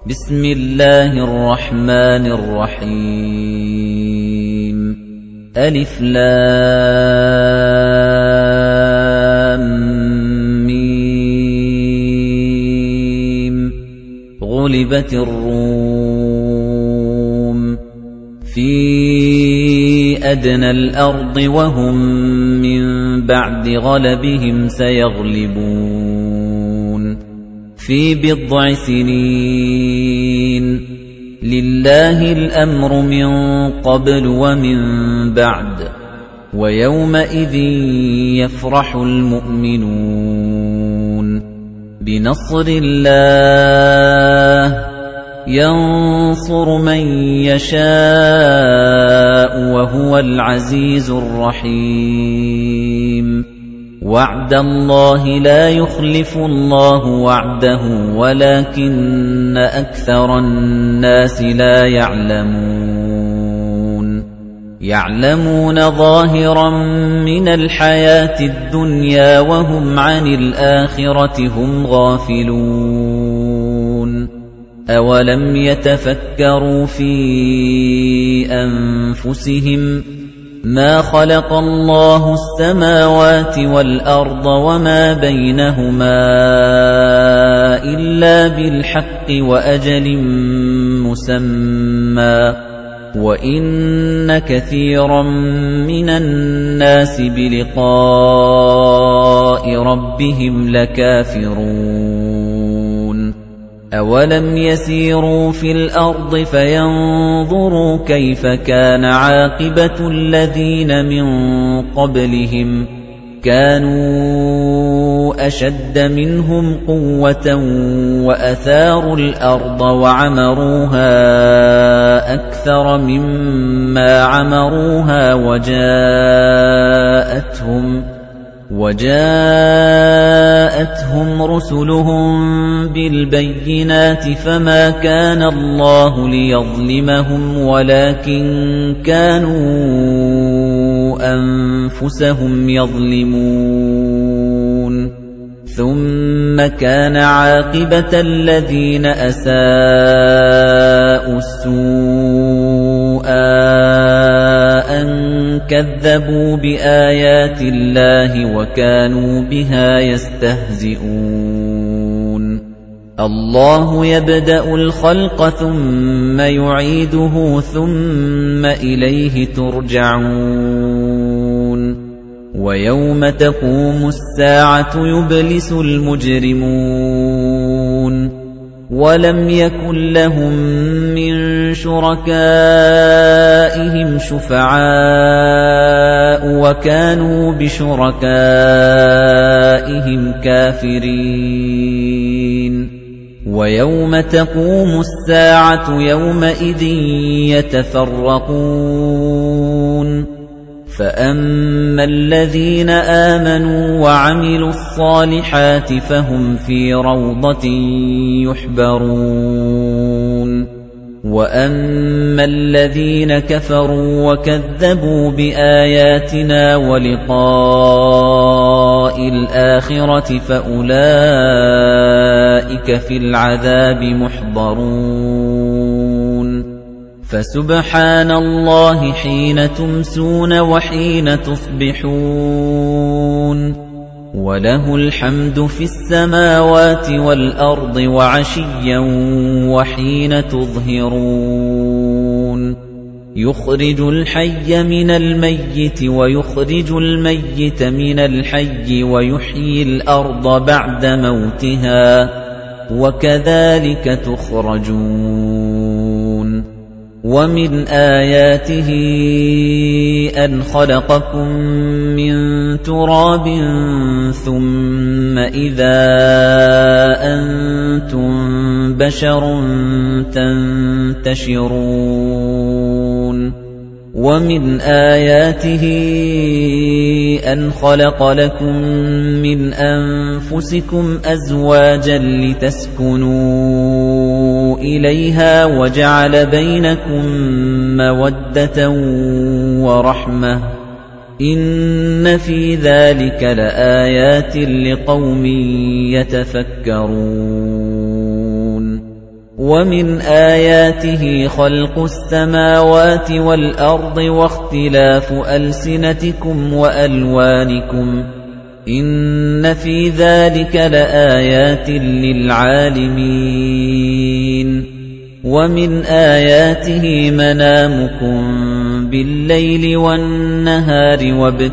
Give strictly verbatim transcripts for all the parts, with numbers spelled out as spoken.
بسم الله الرحمن الرحيم ألف لام ميم غلبت الروم في أدنى الأرض وهم من بعد غلبهم سيغلبون في بضع سنين لله الأمر من قبل ومن بعد ويومئذ يفرح المؤمنون بنصر الله ينصر من يشاء وهو العزيز الرحيم وعد الله لا يخلف الله وعده ولكن أكثر الناس لا يعلمون يعلمون ظاهرا من الحياة الدنيا وهم عن الآخرة هم غافلون أولم يتفكروا في أنفسهم ما خلق الله السماوات والأرض وما بينهما إلا بالحق وأجل مسمى وإن كثيرا من الناس بلقاء ربهم لكافرون أولم يسيروا في الأرض فينظروا كيف كان عاقبة الذين من قبلهم كانوا أشد منهم قوة وأثاروا الأرض وعمروها أكثر مما عمروها وجاءتهم وَجَاءَتْهُمْ رُسُلُهُم بِالْبَيِّنَاتِ فَمَا كَانَ اللَّهُ لِيَظْلِمَهُمْ وَلَكِن كَانُوا أَنفُسَهُمْ يَظْلِمُونَ ثُمَّ كَانَ عَاقِبَةَ الَّذِينَ أَسَاءُوا السُّوءَ أَن كَذَّبُوا بِآيَاتِ اللَّهِ وَكَانُوا بِهَا يَسْتَهْزِئُونَ اللَّهُ يَبْدَأُ الْخَلْقَ ثُمَّ يُعِيدُهُ ثُمَّ إِلَيْهِ تُرْجَعُونَ وَيَوْمَ تَقُومُ السَّاعَةُ يُبْلِسُ الْمُجْرِمُونَ وَلَمْ يَكُنْ لَهُم مِّن شُرَكَائِهِمْ شُفَعَاءُ وَكَانُوا بِشُرَكَائِهِمْ كَافِرِينَ وَيَوْمَ تَقُومُ السَّاعَةُ يَوْمَئِذٍ يَتَفَرَّقُونَ فَأَمَّا الَّذِينَ آمَنُوا وَعَمِلُوا الصَّالِحَاتِ فَهُمْ فِي رَوْضَةٍ يُحْبَرُونَ وَأَمَّا الَّذِينَ كَفَرُوا وَكَذَّبُوا بِآيَاتِنَا وَلِقَاءِ الْآخِرَةِ فَأُولَئِكَ فِي الْعَذَابِ مُحْضَرُونَ فَسُبْحَانَ اللَّهِ حِينَ تُمْسُونَ وَحِينَ تُصْبِحُونَ وَلَهُ الْحَمْدُ فِي السَّمَاوَاتِ وَالْأَرْضِ وَعَشِيًّا وَحِينَ تُظْهِرُونَ يُخْرِجُ الْحَيَّ مِنَ الْمَيِّتِ وَيُخْرِجُ الْمَيِّتَ مِنَ الْحَيِّ وَيُحْيِي الْأَرْضَ بَعْدَ مَوْتِهَا وَكَذَلِكَ تُخْرَجُونَ وَمِنْ آيَاتِهِ أَنْ خَلَقَكُم مِّن تُرَابٍ ثُمَّ إِذَا أَنتُم بَشَرٌ تَنتَشِرُونَ وَمِنْ آيَاتِهِ أَنْ خَلَقَ لَكُم مِّنْ أَنفُسِكُمْ أَزْوَاجًا لِتَسْكُنُوا إِلَيْهَا وَجَعَلَ بَيْنَكُم مَّوَدَّةً وَرَحْمَةً إِنَّ فِي ذَلِكَ لَآيَاتٍ لِقَوْمٍ يَتَفَكَّرُونَ وَمِنْ آيَاتِهِ خَلْقُ السَّمَاوَاتِ وَالْأَرْضِ وَاخْتِلَافُ أَلْسِنَتِكُمْ وَأَلْوَانِكُمْ ۚ إِنَّ فِي ذَلِكَ لَآيَاتٍ لِّلْعَالِمِينَ وَمِنْ آيَاتِهِ مَنَامُكُمْ بِاللَّيْلِ وَالنَّهَارِ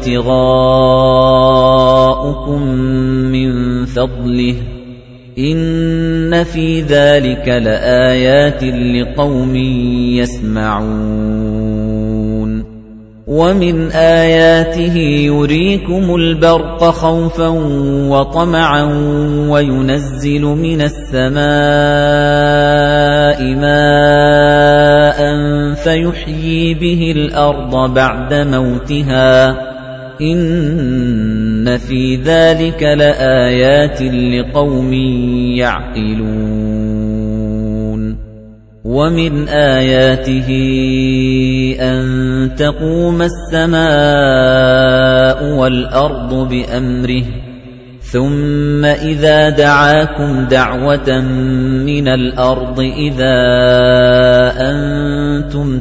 وَابْتِغَاؤُكُم مِّن فَضْلِهِ ۚ إِنَّ فِي ذَلِكَ لَآيَاتٍ لِّقَوْمٍ يَسْمَعُونَ وَمِنْ آيَاتِهِ يُرِيكُمُ الْبَرْقَ خَوْفًا وَطَمَعًا وَيُنَزِّلُ مِنَ السَّمَاءِ مَاءً فَيُحْيِي بِهِ الْأَرْضَ بَعْدَ مَوْتِهَا ۚ إِنَّ فِي ذَلِكَ لَآيَاتٍ لِّقَوْمٍ يَعْقِلُونَ وَمِنْ آيَاتِهِ أَن تَقُومَ السَّمَاءُ وَالْأَرْضُ بِأَمْرِهِ ثُمَّ إِذَا دَعَاكُمْ دَعْوَةً مِّنَ الْأَرْضِ إِذَا أَنتُمْ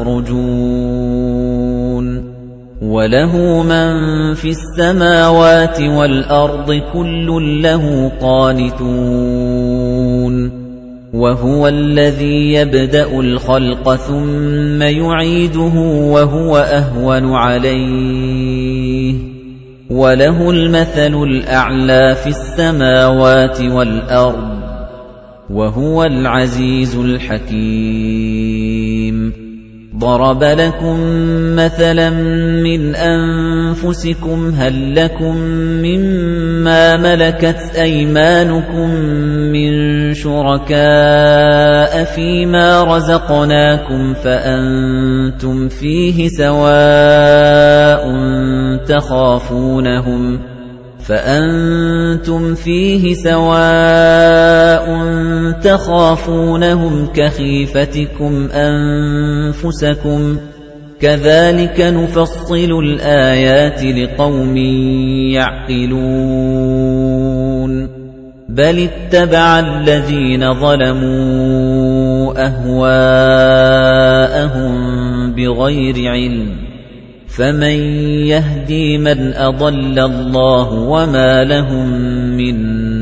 تَخْرُجُونَ وَلَهُ مَن فِي السَّمَاوَاتِ وَالْأَرْضِ كُلٌّ لَّهُ قَانِتُونَ وَهُوَ الَّذِي يَبْدَأُ الْخَلْقَ ثُمَّ يُعِيدُهُ وَهُوَ أَهْوَنُ عَلَيْهِ وَلَهُ الْمَثَلُ الْأَعْلَى فِي السَّمَاوَاتِ وَالْأَرْضِ وَهُوَ الْعَزِيزُ الْحَكِيمُ ضَرَبَ لَكُم مَّثَلًا مِّنْ أَنفُسِكُمْ هَل لَّكُم مِّمَّا مَلَكَتْ أَيْمَانُكُم مِّن شُرَكَاءَ فِيمَا رَزَقْنَاكُمْ فَأَنتُمْ فِيهِ سَوَاءٌ تَخَافُونَهُمْ فَأَنتُمْ فِيهِ سَوَاءٌ تَخَافُونَهُمْ كَخِيفَتِكُمْ أَنفُسَكُمْ ۚ كَذَلِكَ نُفَصِّلُ الْآيَاتِ لِقَوْمٍ يَعْقِلُونَ بَلِ اتَّبَعَ الَّذِينَ ظَلَمُوا أَهْوَاءَهُم بِغَيْرِ عِلْمٍ فَمَن يَهْدِي مَنْ أَضَلَّ اللَّهُ وَمَا لَهُم مِّن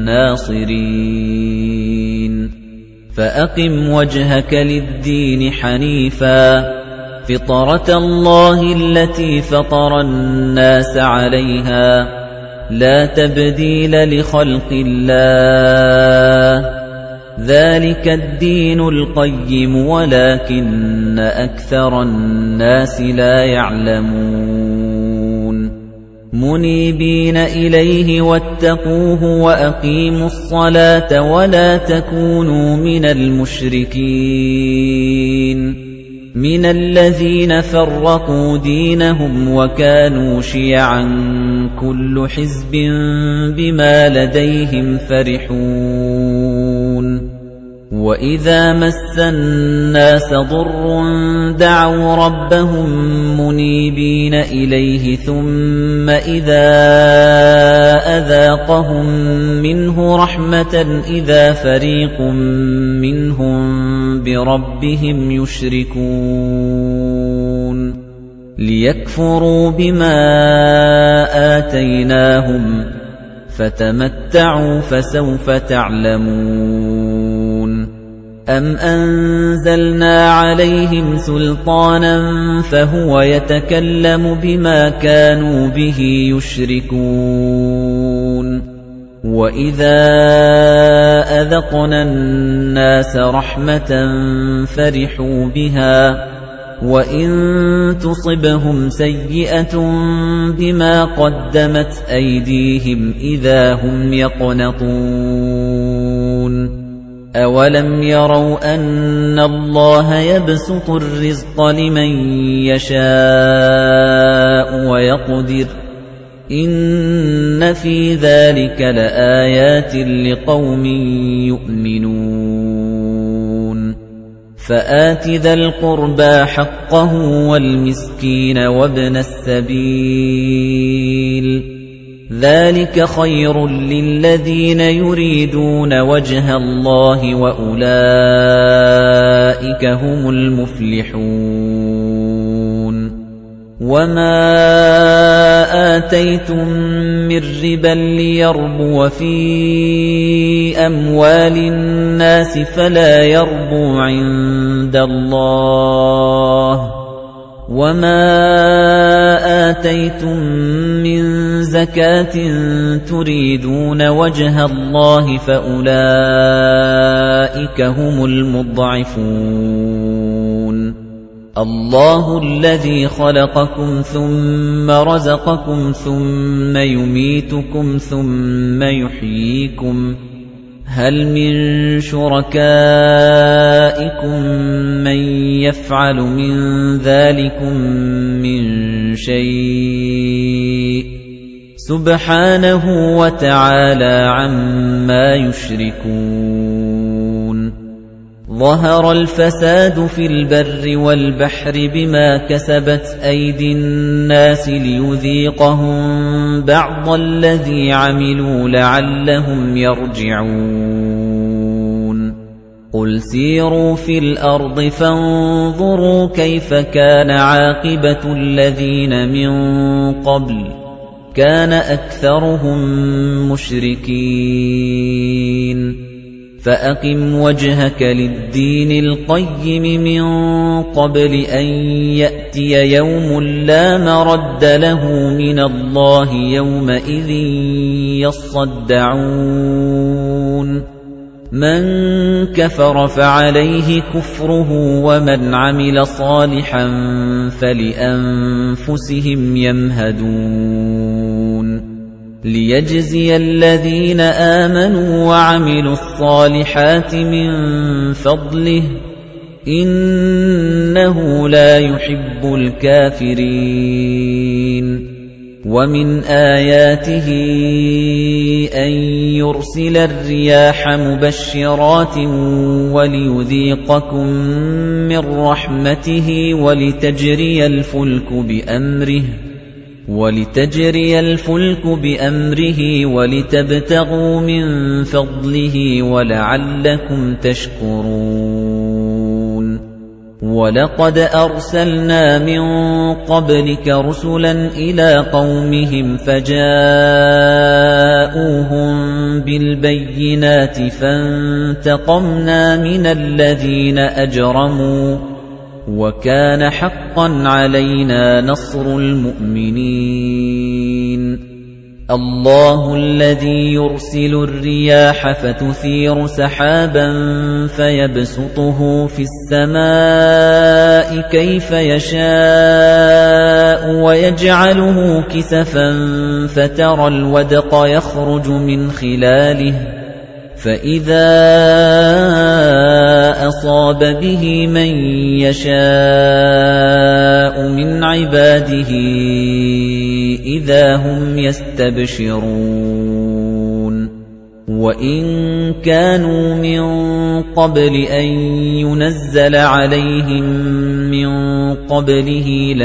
نَّاصِرِينَ فَأَقِمْ وَجْهَكَ لِلدِّينِ حَنِيفًا فِطْرَتَ اللَّهِ الَّتِي فَطَرَ النَّاسَ عَلَيْهَا لَا تَبْدِيلَ لِخَلْقِ اللَّهِ ذَلِكَ الدِّينُ الْقَيِّمُ وَلَكِنَّ أَكْثَرَ النَّاسِ لَا يَعْلَمُونَ مُنِيبِينَ إِلَيْهِ وَاتَّقُوهُ وَأَقِيمُوا الصَّلَاةَ وَلَا تَكُونُوا مِنَ الْمُشْرِكِينَ مِنَ الَّذِينَ فَرَّقُوا دِينَهُمْ وَكَانُوا شِيَعًا كُلُّ حِزْبٍ بِمَا لَدَيْهِمْ فَرِحُونَ وَإِذَا مَسَّ النَّاسَ ضُرٌّ دَعَوْا رَبَّهُم مُّنِيبِينَ إِلَيْهِ ثُمَّ إِذَا أَذَاقَهُم مِّنْهُ رَحْمَةً إِذَا فَرِيقٌ مِّنْهُم بِرَبِّهِمْ يُشْرِكُونَ لِيَكْفُرُوا بِمَا آتَيْنَاهُمْ فَتَمَتَّعُوا فَسَوْفَ تَعْلَمُونَ أَمْ أَنزَلْنَا عَلَيْهِمْ سُلْطَانًا فَهُوَ يَتَكَلَّمُ بِمَا كَانُوا بِهِ يُشْرِكُونَ وَإِذَا أَذَقْنَا النَّاسَ رَحْمَةً فَرِحُوا بِهَا وَإِن تُصِبْهُمْ سَيِّئَةٌ بِمَا قَدَّمَتْ أَيْدِيهِمْ إِذَا هُمْ يَقْنَطُونَ أَوَلَمْ يَرَوْا أَنَّ اللَّهَ يَبْسُطُ الرِّزْقَ لِمَن يَشَاءُ وَيَقْدِرُ إِنَّ فِي ذَلِكَ لَآيَاتٍ لِقَوْمٍ يُؤْمِنُونَ فَآتِ ذَا الْقُرْبَى حَقَّهُ وَالْمِسْكِينَ وَابْنَ السَّبِيلِ ذَلِكَ خَيْرٌ لِّلَّذِينَ يُرِيدُونَ وَجْهَ اللَّهِ وَأُولَٰئِكَ هُمُ الْمُفْلِحُونَ وَمَا آتَيْتُم مِّن رِّبًا لِّيَرْبُوَ فِي أَمْوَالِ النَّاسِ فَلَا يَرْبُو عِندَ اللَّهِ وَمَا آتَيْتُم مِّن زَكَاةٍ تُرِيدُونَ وَجْهَ اللَّهِ فَأُولَٰئِكَ هُمُ الْمُضْعِفُونَ اللَّهُ الَّذِي خَلَقَكُمْ ثُمَّ رَزَقَكُمْ ثُمَّ يُمِيتُكُمْ ثُمَّ يُحْيِيكُمْ هَلْ مِن شُرَكَائِكُم مَّن يَفْعَلُ مِن ذَلِكُم مِّن شَيْءٍ سُبْحَانَهُ وَتَعَالَى عَمَّا يُشْرِكُونَ ظَهَرَ الْفَسَادُ فِي الْبَرِّ وَالْبَحْرِ بِمَا كَسَبَتْ أَيْدِي النَّاسِ لِيُذِيقَهُم بَعْضَ الَّذِي عَمِلُوا لَعَلَّهُمْ يَرْجِعُونَ قُلْ سِيرُوا فِي الْأَرْضِ فَانظُرُوا كَيْفَ كَانَ عَاقِبَةُ الَّذِينَ مِن قَبْلُ كَانَ أَكْثَرُهُم مُشْرِكِينَ فَأَقِمْ وَجْهَكَ لِلدِّينِ الْقَيِّمِ مِن قَبْلِ أَن يَأْتِيَ يَوْمٌ لَّا مَرَدَّ لَهُ مِنَ اللَّهِ يَوْمَئِذٍ يَصَّدَّعُونَ مَن كَفَرَ فَعَلَيْهِ كُفْرُهُ وَمَنْ عَمِلَ صَالِحًا فَلِأَنفُسِهِمْ يَمْهَدُونَ لِيَجْزِيَ الَّذِينَ آمَنُوا وَعَمِلُوا الصَّالِحَاتِ مِن فَضْلِهِ إِنَّهُ لَا يُحِبُّ الْكَافِرِينَ وَمِنْ آيَاتِهِ أَن يُرْسِلَ الرِّيَاحَ مُبَشِّرَاتٍ وَلِيُذِيقَكُم مِّن رَّحْمَتِهِ وَلِتَجْرِيَ الْفُلْكُ بِأَمْرِهِ وَلِتَجْرِيَ الْفُلْكُ بِأَمْرِهِ وَلِتَبْتَغُوا مِن فَضْلِهِ وَلَعَلَّكُمْ تَشْكُرُونَ وَلَقَدْ أَرْسَلْنَا مِن قَبْلِكَ رُسُلًا إِلَىٰ قَوْمِهِمْ فَجَاءُوهُم بِالْبَيِّنَاتِ فَانتَقَمْنَا مِنَ الَّذِينَ أَجْرَمُوا وَكَانَ حَقًّا عَلَيْنَا نَصْرُ الْمُؤْمِنِينَ اللَّهُ الَّذِي يُرْسِلُ الرِّيَاحَ فَتُثِيرُ سَحَابًا فَيَبْسُطُهُ فِي السَّمَاءِ كَيْفَ يَشَاءُ وَيَجْعَلُهُ كِسَفًا فَتَرَى الْوَدْقَ يَخْرُجُ مِنْ خِلَالِهِ فَإِذَا أَصَابَ بِهِ مَن يَشَاءُ مِنْ عِبَادِهِ إِذَا هُمْ يَسْتَبْشِرُونَ وَإِن كَانُوا مِن قَبْلِ أَن يُنَزَّلَ عَلَيْهِم مِّن قَبْلِهِ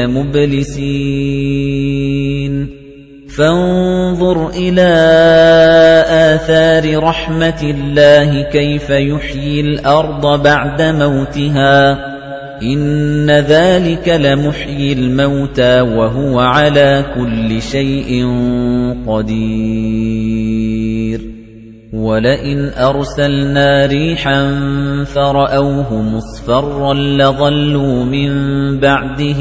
لَمُبْلِسِينَ فَانظُرْ إِلَىٰ آثَارِ رَحْمَةِ اللَّهِ كَيْفَ يُحْيِي الْأَرْضَ بَعْدَ مَوْتِهَا إِنَّ ذَلِكَ لَمُحْيِي الْمَوْتَىٰ وَهُوَ عَلَىٰ كُلِّ شَيْءٍ قَدِيرٌ وَلَئِنْ أَرْسَلْنَا رِيحًا فَرَأَوْهُ مُصْفَرًّا لَّظَلُّوا مِن بَعْدِهِ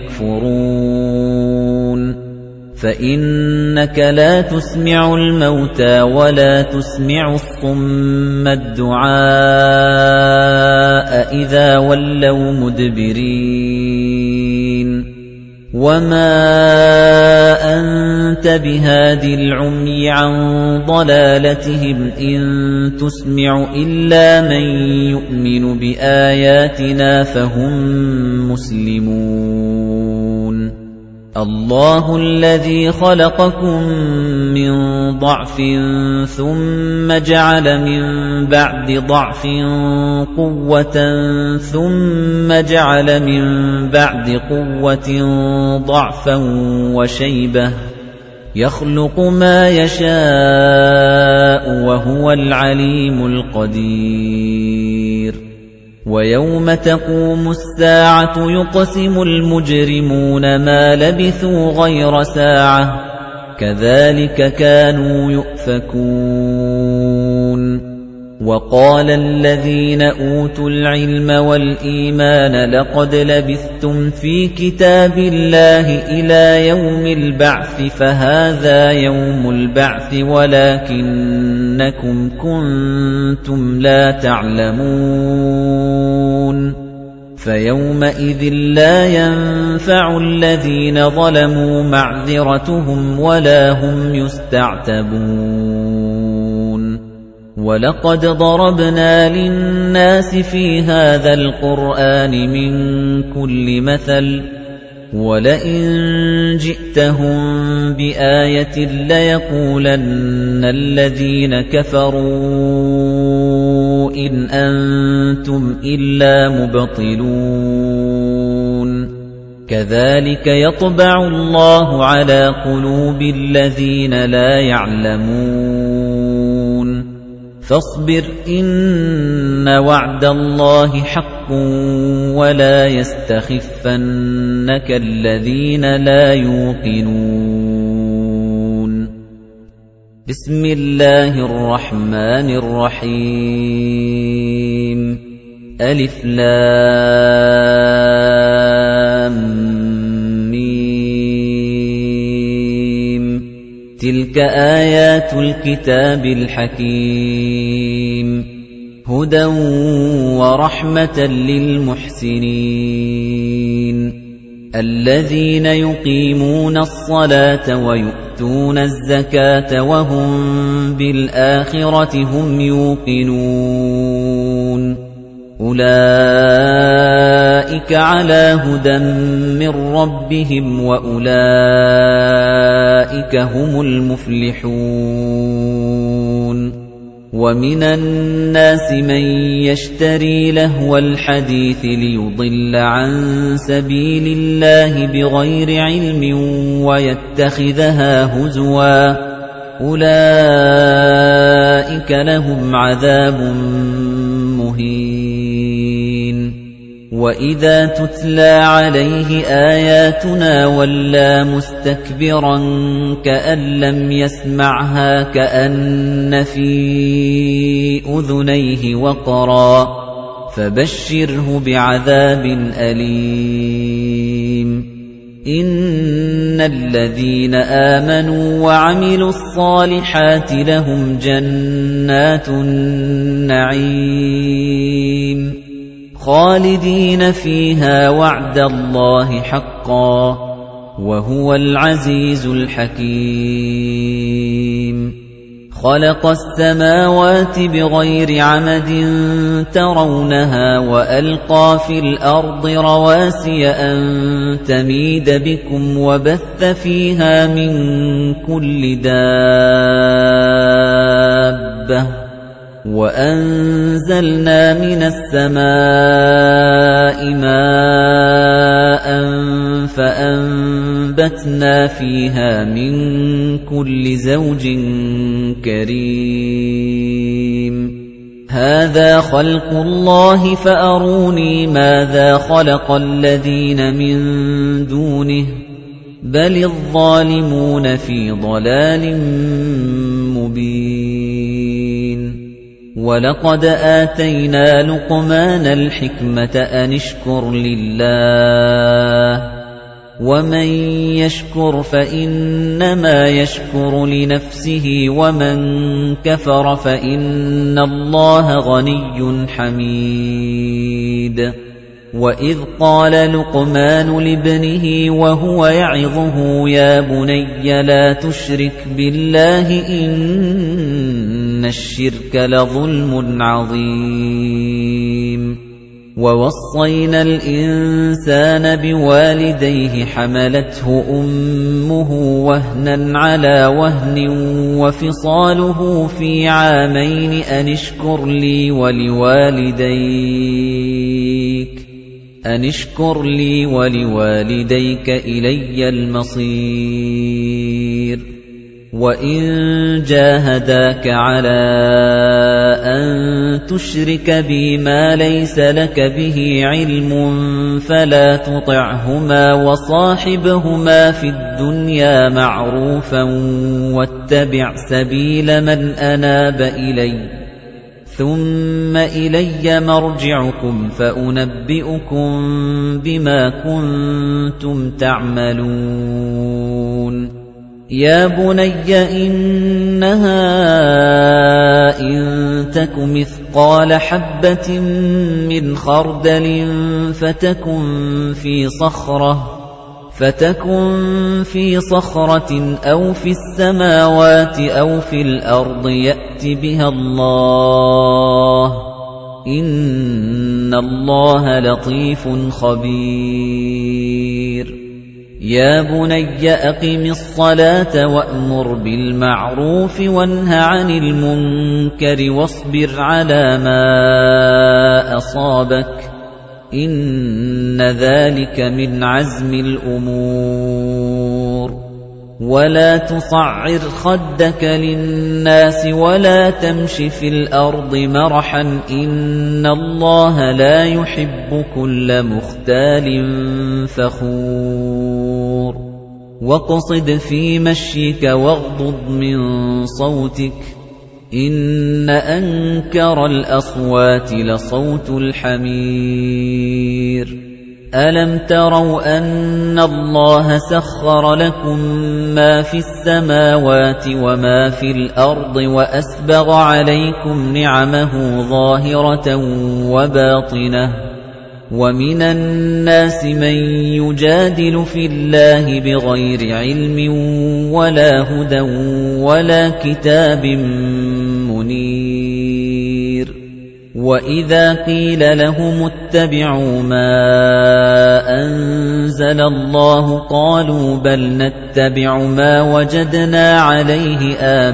يَكْفُرُونَ فَإِنَّكَ لَا تُسْمِعُ الْمَوْتَىٰ وَلَا تُسْمِعُ الصُّمَّ الدُّعَاءَ إِذَا وَلَّوْا مُدْبِرِينَ وَمَا أَنتَ بِهَادِ الْعُمْيِ عَن ضَلَالَتِهِمْ إِن تُسْمِعُ إِلَّا مَن يُؤْمِنُ بِآيَاتِنَا فَهُم مُّسْلِمُونَ اللَّهُ الَّذِي خَلَقَكُم مِّن ضَعْفٍ ثُمَّ جَعَلَ مِن بَعْدِ ضَعْفٍ قُوَّةً ثُمَّ جَعَلَ مِن بَعْدِ قُوَّةٍ ضَعْفًا وَشَيْبَةً يَخْلُقُ مَا يَشَاءُ وَهُوَ الْعَلِيمُ الْقَدِيرُ وَيَوْمَ تَقُومُ السَّاعَةُ يُقْسِمُ الْمُجْرِمُونَ مَا لَبِثُوا غَيْرَ سَاعَةٍ كَذَلِكَ كَانُوا يُؤْفَكُونَ وَقَالَ الَّذِينَ أُوتُوا الْعِلْمَ وَالْإِيمَانَ لَقَدْ لَبِثْتُمْ فِي كِتَابِ اللَّهِ إِلَى يَوْمِ الْبَعْثِ فَهَذَا يَوْمُ الْبَعْثِ وَلَكِنَّكُمْ كُنتُمْ لَا تَعْلَمُونَ فَيَوْمَئِذٍ لَّا يَنفَعُ الَّذِينَ ظَلَمُوا مَعْذِرَتُهُمْ وَلَا هُمْ يُسْتَعْتَبُونَ وَلَقَدْ ضَرَبْنَا لِلنَّاسِ فِي هَذَا الْقُرْآنِ مِنْ كُلِّ مَثَلٍ وَلَئِنْ جِئْتَهُمْ بِآيَةٍ لَيَقُولَنَّ الَّذِينَ كَفَرُوا إِنْ أَنْتُمْ إِلَّا مُبْطِلُونَ كَذَلِكَ يَطْبَعُ اللَّهُ عَلَى قُلُوبِ الَّذِينَ لَا يَعْلَمُونَ فاصبر إن وعد الله حق ولا يستخفنك الذين لا يوقنون بسم الله الرحمن الرحيم ألف لام تِلْكَ آيَاتُ الْكِتَابِ الْحَكِيمِ هُدًى وَرَحْمَةً لِلْمُحْسِنِينَ الَّذِينَ يُقِيمُونَ الصَّلَاةَ وَيُؤْتُونَ الزَّكَاةَ وَهُمْ بِالْآخِرَةِ هُمْ يُوقِنُونَ أُولَئِكَ عَلَى هُدًى مِّن رَّبِّهِمْ وَأُولَئِكَ هُمُ الْمُفْلِحُونَ وَمِنَ النَّاسِ مَن يَشْتَرِي لَهْوَ الْحَدِيثِ لِيُضِلَّ عَن سَبِيلِ اللَّهِ بِغَيْرِ عِلْمٍ وَيَتَّخِذَهَا هُزُوًا أُولَئِكَ لَهُمْ عَذَابٌ مُّهِينٌ وَإِذَا تُتْلَى عَلَيْهِ آيَاتُنَا وَلَّى مُسْتَكْبِرًا كَأَن لَّمْ يَسْمَعْهَا كَأَنَّ فِي أُذُنَيْهِ وَقْرًا فَبَشِّرْهُ بِعَذَابٍ أَلِيمٍ إِنَّ الَّذِينَ آمَنُوا وَعَمِلُوا الصَّالِحَاتِ لَهُمْ جَنَّاتُ النَّعِيمِ خَالِدِينَ فِيهَا وَعْدَ اللَّهِ حَقًّا وَهُوَ الْعَزِيزُ الْحَكِيمُ خَلَقَ السَّمَاوَاتِ بِغَيْرِ عَمَدٍ تَرَوْنَهَا وَأَلْقَى فِي الْأَرْضِ رَوَاسِيَ أَن تَمِيدَ بِكُمْ وَبَثَّ فِيهَا مِن كُلِّ دَابَّةٍ وَأَنزَلْنَا مِنَ السَّمَاءِ مَاءً فَأَنبَتْنَا فِيهَا مِن كُلِّ زَوْجٍ كَرِيمٍ هَذَا خَلْقُ اللَّهِ فَأَرُونِي مَاذَا خَلَقَ الَّذِينَ مِن دُونِهِ بَلِ الظَّالِمُونَ فِي ضَلَالٍ مُبِينٍ وَلَقَدْ آتَيْنَا لُقْمَانَ الْحِكْمَةَ أَنِ اشْكُرْ لِلَّهِ وَمَن يَشْكُرْ فَإِنَّمَا يَشْكُرُ لِنَفْسِهِ وَمَن كَفَرَ فَإِنَّ اللَّهَ غَنِيٌّ حَمِيدٌ وَإِذْ قَالَ لُقْمَانُ لِابْنِهِ وَهُوَ يَعِظُهُ يَا بُنَيَّ لَا تُشْرِكْ بِاللَّهِ إِنَّ الشِّرْكَ لَظُلْمٌ عَظِيمٌ وَوَصَّيْنَا الْإِنسَانَ بِوَالِدَيْهِ حَمَلَتْهُ أُمُّهُ وَهْنًا عَلَى وَهْنٍ وَفِصَالُهُ فِي عَامَيْنِ أَنِ اشْكُرْ لِي وَلِوَالِدَيْكَ أَنِ اشْكُرْ لِي وَلِوَالِدَيْكَ إِلَيَّ الْمَصِيرُ وَإِن جَاهَدَاكَ عَلَىٰ أَن تُشْرِكَ بِي مَا لَيْسَ لَكَ بِهِ عِلْمٌ فَلَا تُطِعْهُمَا وَصَاحِبْهُمَا فِي الدُّنْيَا مَعْرُوفًا وَاتَّبِعْ سَبِيلَ مَنْ أَنَابَ إِلَيَّ ثُمَّ إِلَيَّ مَرْجِعُكُمْ فَأُنَبِّئُكُم بِمَا كُنتُمْ تَعْمَلُونَ يَا بُنَيَّ إِنَّهَا إِن تَكُ مِثْقَالَ حَبَّةٍ مِّنْ خَرْدَلٍ فَتَكُن فِي صَخْرَةٍ فَتَكُن فِي صَخْرَةٍ أَوْ فِي السَّمَاوَاتِ أَوْ فِي الْأَرْضِ يَأْتِ بِهَا اللَّهُ إِنَّ اللَّهَ لَطِيفٌ خَبِيرٌ يَا بُنَيَّ أَقِمِ الصَّلَاةَ وَأْمُرْ بِالْمَعْرُوفِ وَانْهَ عَنِ الْمُنكَرِ وَاصْبِرْ عَلَىٰ مَا أَصَابَكَ إِنَّ ذَلِكَ مِنْ عَزْمِ الْأُمُورِ وَلَا تُصَعِّرْ خَدَّكَ لِلنَّاسِ وَلَا تَمْشِ فِي الْأَرْضِ مَرَحًا ۖ إِنَّ اللَّهَ لَا يُحِبُّ كُلَّ مُخْتَالٍ فَخُورٍ وَاقْصِدْ فِي مَشْيِكَ وَاغْضُضْ مِن صَوْتِكَ ۚ إِنَّ أَنكَرَ الْأَصْوَاتِ لَصَوْتُ الْحَمِيرِ أَلَمْ تَرَوْا أَنَّ اللَّهَ سَخَّرَ لَكُم مَّا فِي السَّمَاوَاتِ وَمَا فِي الْأَرْضِ وَأَسْبَغَ عَلَيْكُمْ نِعَمَهُ ظَاهِرَةً وَبَاطِنَةً ۗ وَمِنَ النَّاسِ مَن يُجَادِلُ فِي اللَّهِ بِغَيْرِ عِلْمٍ وَلَا هُدًى وَلَا كِتَابٍ مُّنِيرٍ وَإِذَا قِيلَ لَهُمُ اتَّبِعُوا مَا أَنزَلَ اللَّهُ قَالُوا بَلْ نَتَّبِعُ مَا وَجَدْنَا عَلَيْهِ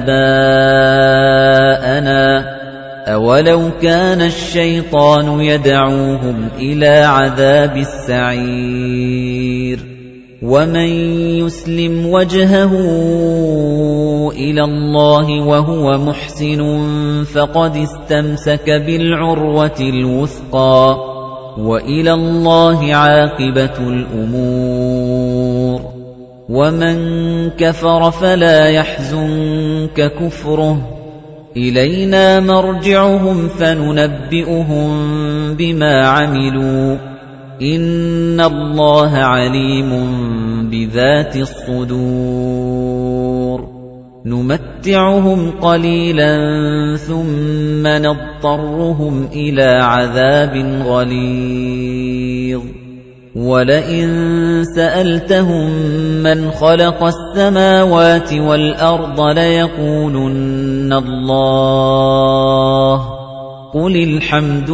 آبَاءَنَا ۚ أَوَلَوْ كَانَ الشَّيْطَانُ يَدْعُوهُمْ إِلَىٰ عَذَابِ السَّعِيرِ وَمَن يُسْلِمْ وَجْهَهُ إِلَى اللَّهِ وَهُوَ مُحْسِنٌ فَقَدِ اسْتَمْسَكَ بِالْعُرْوَةِ الْوُثْقَىٰ وَإِلَى اللَّهِ عَاقِبَةُ الْأُمُورِ وَمَن كَفَرَ فَلَا يَحْزُنكَ كُفْرُهُ إِلَيْنَا مَرْجِعُهُمْ فَنُنَبِّئُهُم بِمَا عَمِلُوا إِنَّ اللَّهَ عَلِيمٌ بِذَاتِ الصُّدُورِ نُمَتِّعُهُمْ قَلِيلًا ثُمَّ نَضْطَرُّهُمْ إِلَىٰ عَذَابٍ غَلِيظٍ وَلَئِن سَأَلْتَهُم مَّنْ خَلَقَ السَّمَاوَاتِ وَالْأَرْضَ لَيَقُولُنَّ اللَّهُ قُلِ الْحَمْدُ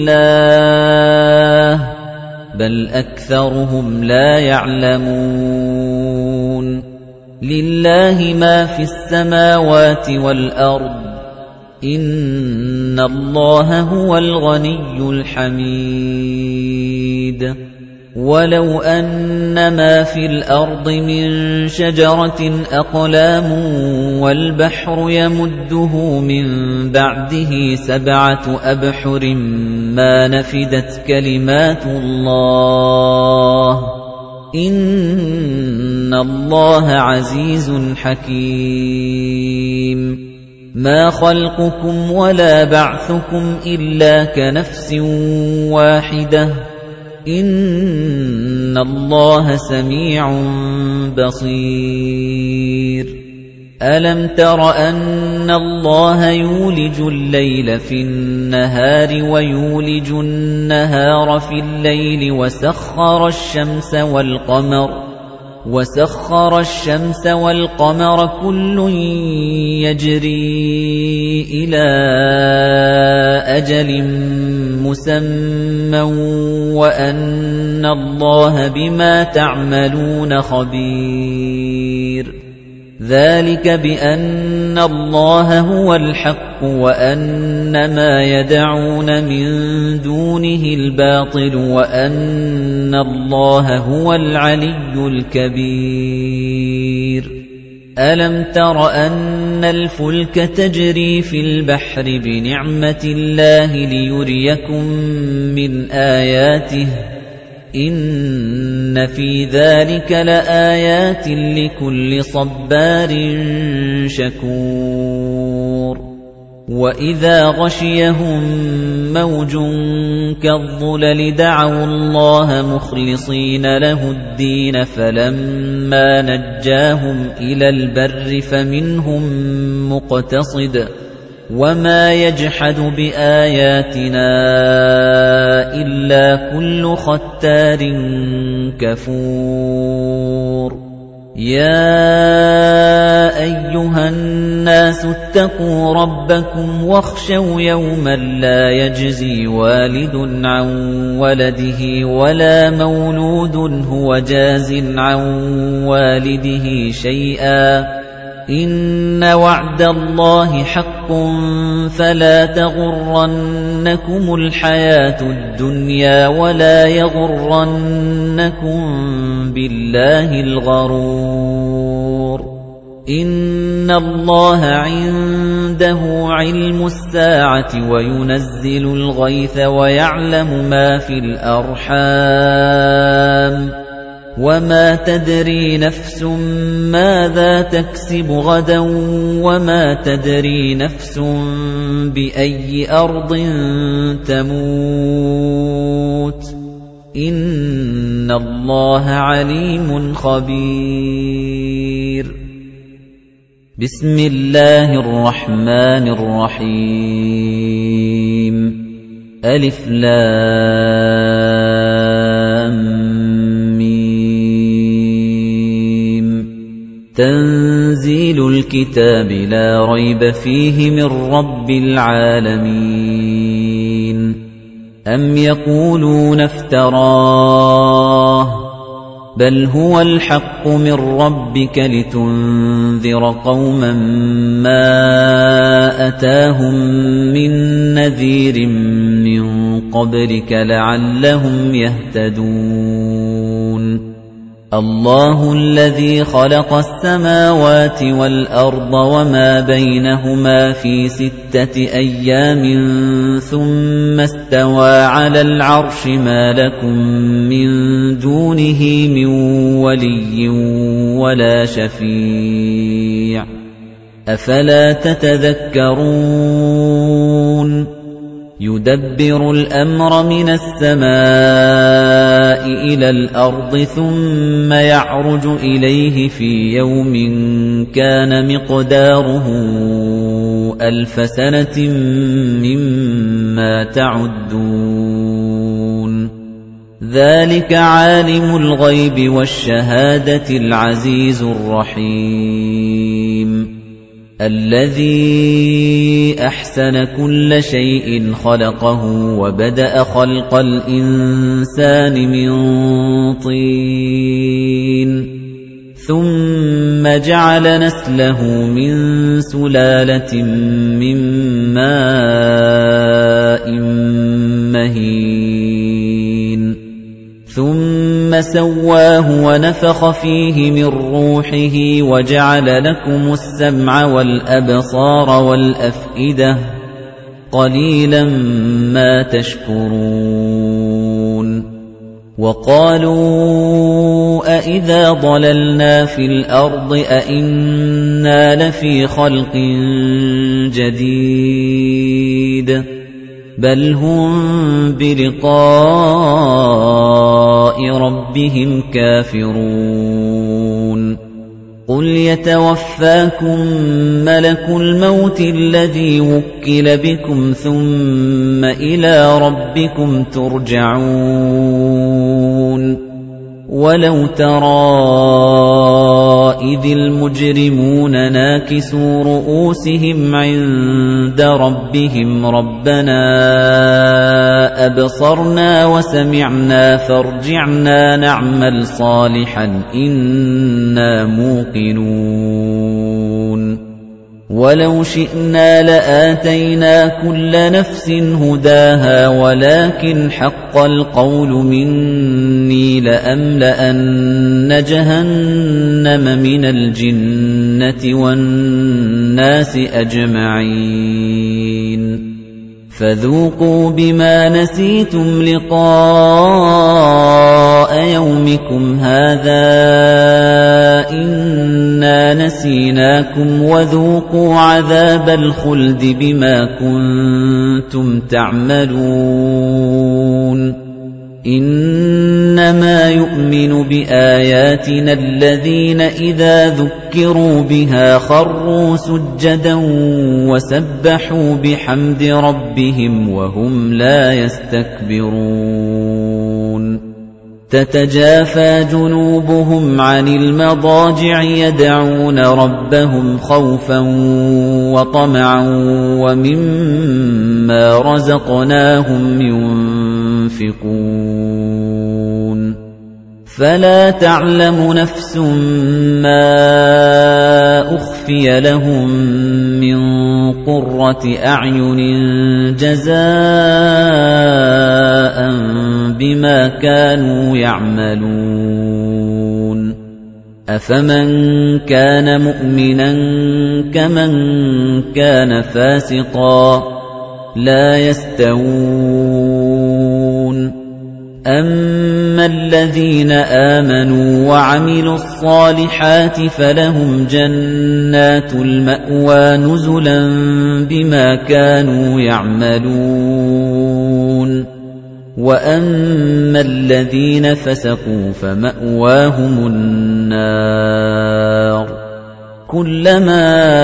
لِلَّهِ بَلْ أَكْثَرُهُمْ لَا يَعْلَمُونَ لِلَّهِ مَا فِي السَّمَاوَاتِ وَالْأَرْضِ إِنَّ اللَّهَ هُوَ الْغَنِيُّ الْحَمِيدُ وَلَوْ أَنَّ مَا فِي الْأَرْضِ مِن شَجَرَةٍ أَقْلَامٌ وَالْبَحْرُ يَمُدُّهُ مِن بَعْدِهِ سَبْعَةُ أَبْحُرٍ مَّا نَفِدَتْ كَلِمَاتُ اللَّهِ إِنَّ اللَّهَ عَزِيزٌ حَكِيمٌ مَا خَلْقُكُمْ وَلَا بَعْثُكُمْ إِلَّا كَنَفْسٍ وَاحِدَةٍ إِنَّ اللَّهَ سَمِيعٌ بَصِيرٌ أَلَمْ تَرَ أَنَّ اللَّهَ يُولِجُ اللَّيْلَ فِي النَّهَارِ وَيُولِجُ النَّهَارَ فِي اللَّيْلِ وَسَخَّرَ الشَّمْسَ وَالْقَمَرَ وَسَخَّرَ الشَّمْسَ وَالْقَمَرَ كُلٌّ يَجْرِي إِلَى أَجَلٍ مُّسَمًّى وَأَنَّ اللَّهَ بِمَا تَعْمَلُونَ خَبِيرٌ ذَلِكَ بِأَنَّ اللَّهَ هُوَ الْحَقُّ وَأَنَّ مَا يَدْعُونَ مِن دُونِهِ الْبَاطِلُ وَأَنَّ اللَّهَ هُوَ الْعَلِيُّ الْكَبِيرُ أَلَمْ تَرَ أَنَّ الْفُلْكَ تَجْرِي فِي الْبَحْرِ بِنِعْمَةِ اللَّهِ لِيُرِيَكُم مِّنْ آيَاتِهِ ۚ إِنَّ فِي ذَلِكَ لَآيَاتٍ لِكُلِّ صَبَّارٍ شَكُورٍ وَإِذَا غَشِيَهُم مَّوْجٌ كَالظُّلَلِ دَعَوُا اللَّهَ مُخْلِصِينَ لَهُ الدِّينَ فَلَمَّا نَجَّاهُمْ إِلَى الْبَرِّ فَمِنْهُم مُّقْتَصِدٌ وَمَا يَجْحَدُ بِآيَاتِنَا إِلَّا كُلُّ خَتَّارٍ كَفُورٍ يَا أَيُّهَا النَّاسُ اتَّقُوا رَبَّكُمْ وَاخْشَوْا يَوْمًا لَّا يَجْزِي وَالِدٌ عَن وَلَدِهِ وَلَا مَوْلُودٌ هُوَ جَازٍ عَن وَالِدِهِ شَيْئًا ۚ إِنَّ وَعْدَ اللَّهِ حَقٌّ فَلَا تَغُرَّنَّكُمُ الْحَيَاةُ الدُّنْيَا وَلَا يَغُرَّنَّكُم بِاللَّهِ الْغَرُورُ إِنَّ اللَّهَ عِندَهُ عِلْمُ السَّاعَةِ وَيُنَزِّلُ الْغَيْثَ وَيَعْلَمُ مَا فِي الْأَرْحَامِ وَمَا تَدْرِي نَفْسٌ مَاذَا تَكْسِبُ غَدًا وَمَا تَدْرِي نَفْسٌ بِأَيِّ أَرْضٍ تَمُوتُ إِنَّ اللَّهَ عَلِيمٌ خَبِيرٌ بسم الله الرحمن الرحيم ألف لام تنزيل الكتاب لا ريب فيه من رب العالمين أم يقولون افتراه بل هو الحق من ربك لتنذر قوما ما أتاهم من نذير من قبلك لعلهم يهتدون الله الذي خلق السماوات والأرض وما بينهما في ستة أيام ثم استوى على العرش ما لكم من دونه من ولي ولا شفيع أفلا تتذكرون يُدَبِّرُ الْأَمْرَ مِنَ السَّمَاءِ إِلَى الْأَرْضِ ثُمَّ يَعْرُجُ إِلَيْهِ فِي يَوْمٍ كَانَ مِقْدَارُهُ أَلْفَ سَنَةٍ مِّمَّا تَعُدُّونَ ذَلِكَ عَالِمُ الْغَيْبِ وَالشَّهَادَةِ الْعَزِيزُ الرَّحِيمُ الَّذِي أَحْسَنَ كُلَّ شَيْءٍ خَلَقَهُ وَبَدَأَ خَلْقَ الْإِنسَانِ مِنْ طِينٍ ثُمَّ جَعَلَ نَسْلَهُ مِنْ سُلَالَةٍ مِّن مَّاءٍ مَّهِينٍ ثُمَّ سَوَّاهُ وَنَفَخَ فِيهِ مِن رُّوحِهِ وَجَعَلَ لَكُمُ السَّمْعَ وَالْأَبْصَارَ وَالْأَفْئِدَةَ قَلِيلًا مَا تَشْكُرُونَ وَقَالُوا أَإِذَا ضَلَلْنَا فِي الْأَرْضِ أَإِنَّا لَفِي خَلْقٍ جَدِيدٍ بَلْ هُمْ بِلِقَاءِ رَبِّهِمْ كَافِرُونَ قُلْ يَتَوَفَّاكُم مَّلَكُ الْمَوْتِ الَّذِي وُكِّلَ بِكُمْ ثُمَّ إِلَىٰ رَبِّكُمْ تُرْجَعُونَ وَلَوْ تَرَىٰ إِذِ الْمُجْرِمُونَ نَاكِسُو رُءُوسِهِمْ عِندَ رَبِّهِمْ رَبَّنَا أَبْصَرْنَا وَسَمِعْنَا فَارْجِعْنَا نَعْمَلْ صَالِحًا إِنَّا مُوقِنُونَ وَلَوْ شِئْنَا لَآتَيْنَا كُلَّ نَفْسٍ هُدَاهَا وَلَكِنْ حَقَّ الْقَوْلُ مِنِّي لَأَمْلَأَنَّ جَهَنَّمَ مِنَ الْجِنَّةِ وَالنَّاسِ أَجْمَعِينَ فَذُوقُوا بِمَا نَسِيتُمْ لِقَاءَ يَوْمِكُمْ هَٰذَا إِنَّا نَسِينَاكُمْ وَذُوقُوا عَذَابَ الْخُلْدِ بِمَا كُنتُمْ تَعْمَلُونَ إِنَّمَا يُؤْمِنُ بِآيَاتِنَا الَّذِينَ إِذَا ذُكِّرُوا بِهَا خَرُّوا سُجَّدًا وَسَبَّحُوا بِحَمْدِ رَبِّهِمْ وَهُمْ لَا يَسْتَكْبِرُونَ تَتَجَافَى جُنُوبُهُمْ عَنِ الْمَضَاجِعِ يَدْعُونَ رَبَّهُمْ خَوْفًا وَطَمَعًا وَمِمَّا رَزَقْنَاهُمْ يُنفِقُونَ فَلَا تَعْلَمُ نَفْسٌ مَّا أُخْفِيَ لَهُم مِّن قُرَّةِ أَعْيُنٍ جَزَاءً بِمَا كَانُوا يَعْمَلُونَ أَفَمَن كَانَ مُؤْمِنًا كَمَن كَانَ فَاسِقًا لَّا يَسْتَوُونَ أَمَّا الَّذِينَ آمَنُوا وَعَمِلُوا الصَّالِحَاتِ فَلَهُمْ جَنَّاتُ الْمَأْوَىٰ نُزُلًا بِمَا كَانُوا يَعْمَلُونَ وَأَمَّا الَّذِينَ فَسَقُوا فَمَأْوَاهُمُ النَّارُ كُلَّمَا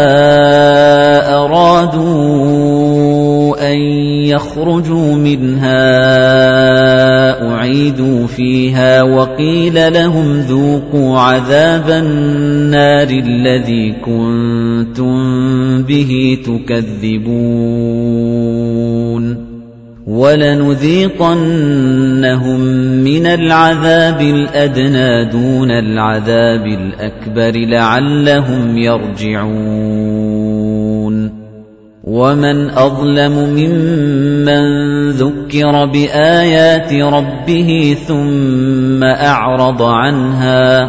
أَرَادُوا أَن يَخْرُجُوا مِنْهَا أُعِيدُوا فِيهَا وَقِيلَ لَهُمْ ذُوقُوا عَذَابَ النَّارِ الَّذِي كُنتُم بِهِ تُكَذِّبُونَ وَلَنُذِيقَنَّهُم مِّنَ الْعَذَابِ الْأَدْنَىٰ دُونَ الْعَذَابِ الْأَكْبَرِ لَعَلَّهُمْ يَرْجِعُونَ وَمَنْ أَظْلَمُ مِمَّن ذُكِّرَ بِآيَاتِ رَبِّهِ ثُمَّ أَعْرَضَ عَنْهَا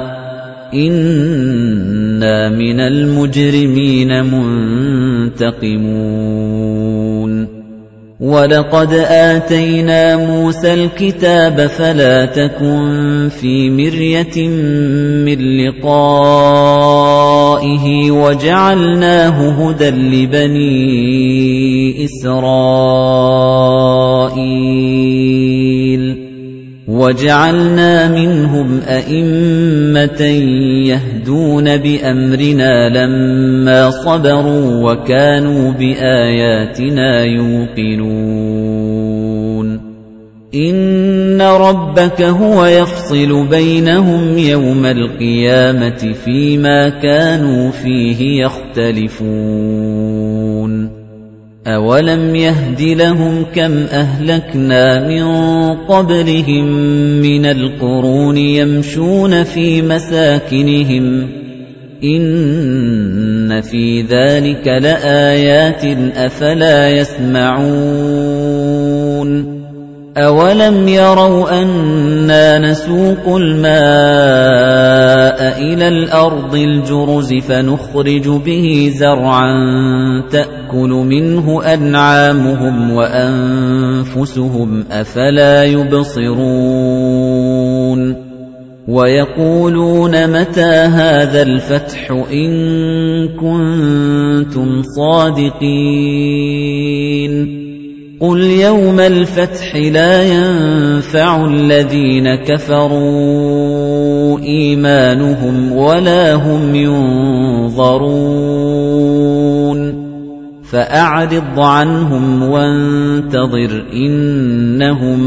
إِنَّا مِنَ الْمُجْرِمِينَ مُنتَقِمُونَ وَلَقَدْ آتَيْنَا مُوسَى الْكِتَابَ فَلَا تَكُن فِي مِرْيَةٍ مِّن لِّقَائِهِ وَجَعَلْنَاهُ هُدًى لِّبَنِي إِسْرَائِيلَ وَجَعَلْنَا مِنْهُمْ أَئِمَّةً يَهْدُونَ بِأَمْرِنَا لَمَّا صَبَرُوا وَكَانُوا بِآيَاتِنَا يُوقِنُونَ إِنَّ رَبَّكَ هُوَ يَفْصِلُ بَيْنَهُمْ يَوْمَ الْقِيَامَةِ فِيمَا كَانُوا فِيهِ يَخْتَلِفُونَ أَوَلَمْ يَهْدِ لَهُمْ كَمْ أَهْلَكْنَا مِن قَبْلِهِم مِّنَ الْقُرُونِ يَمْشُونَ فِي مَسَاكِنِهِمْ إِنَّ فِي ذَلِكَ لَآيَاتٍ أَفَلَا يَسْمَعُونَ أَوَلَمْ يَرَوْا أَنَّا نَسُوقُ الْمَاءَ إِلَى الْأَرْضِ الْجُرُزِ فَنُخْرِجُ بِهِ زَرْعًا تَأْكُلُ مِنْهُ أَنْعَامُهُمْ وَأَنفُسُهُمْ أَفَلَا يُبْصِرُونَ وَيَقُولُونَ مَتَى هَذَا الْفَتْحُ إِن كُنتُمْ صَادِقِينَ قُلْ يَوْمَ الْفَتْحِ لَا يَنفَعُ الَّذِينَ كَفَرُوا إِيمَانُهُمْ وَلَا هُمْ يُنظَرُونَ فَأَعْرِضْ عَنْهُمْ وَانتَظِرْ إِنَّهُم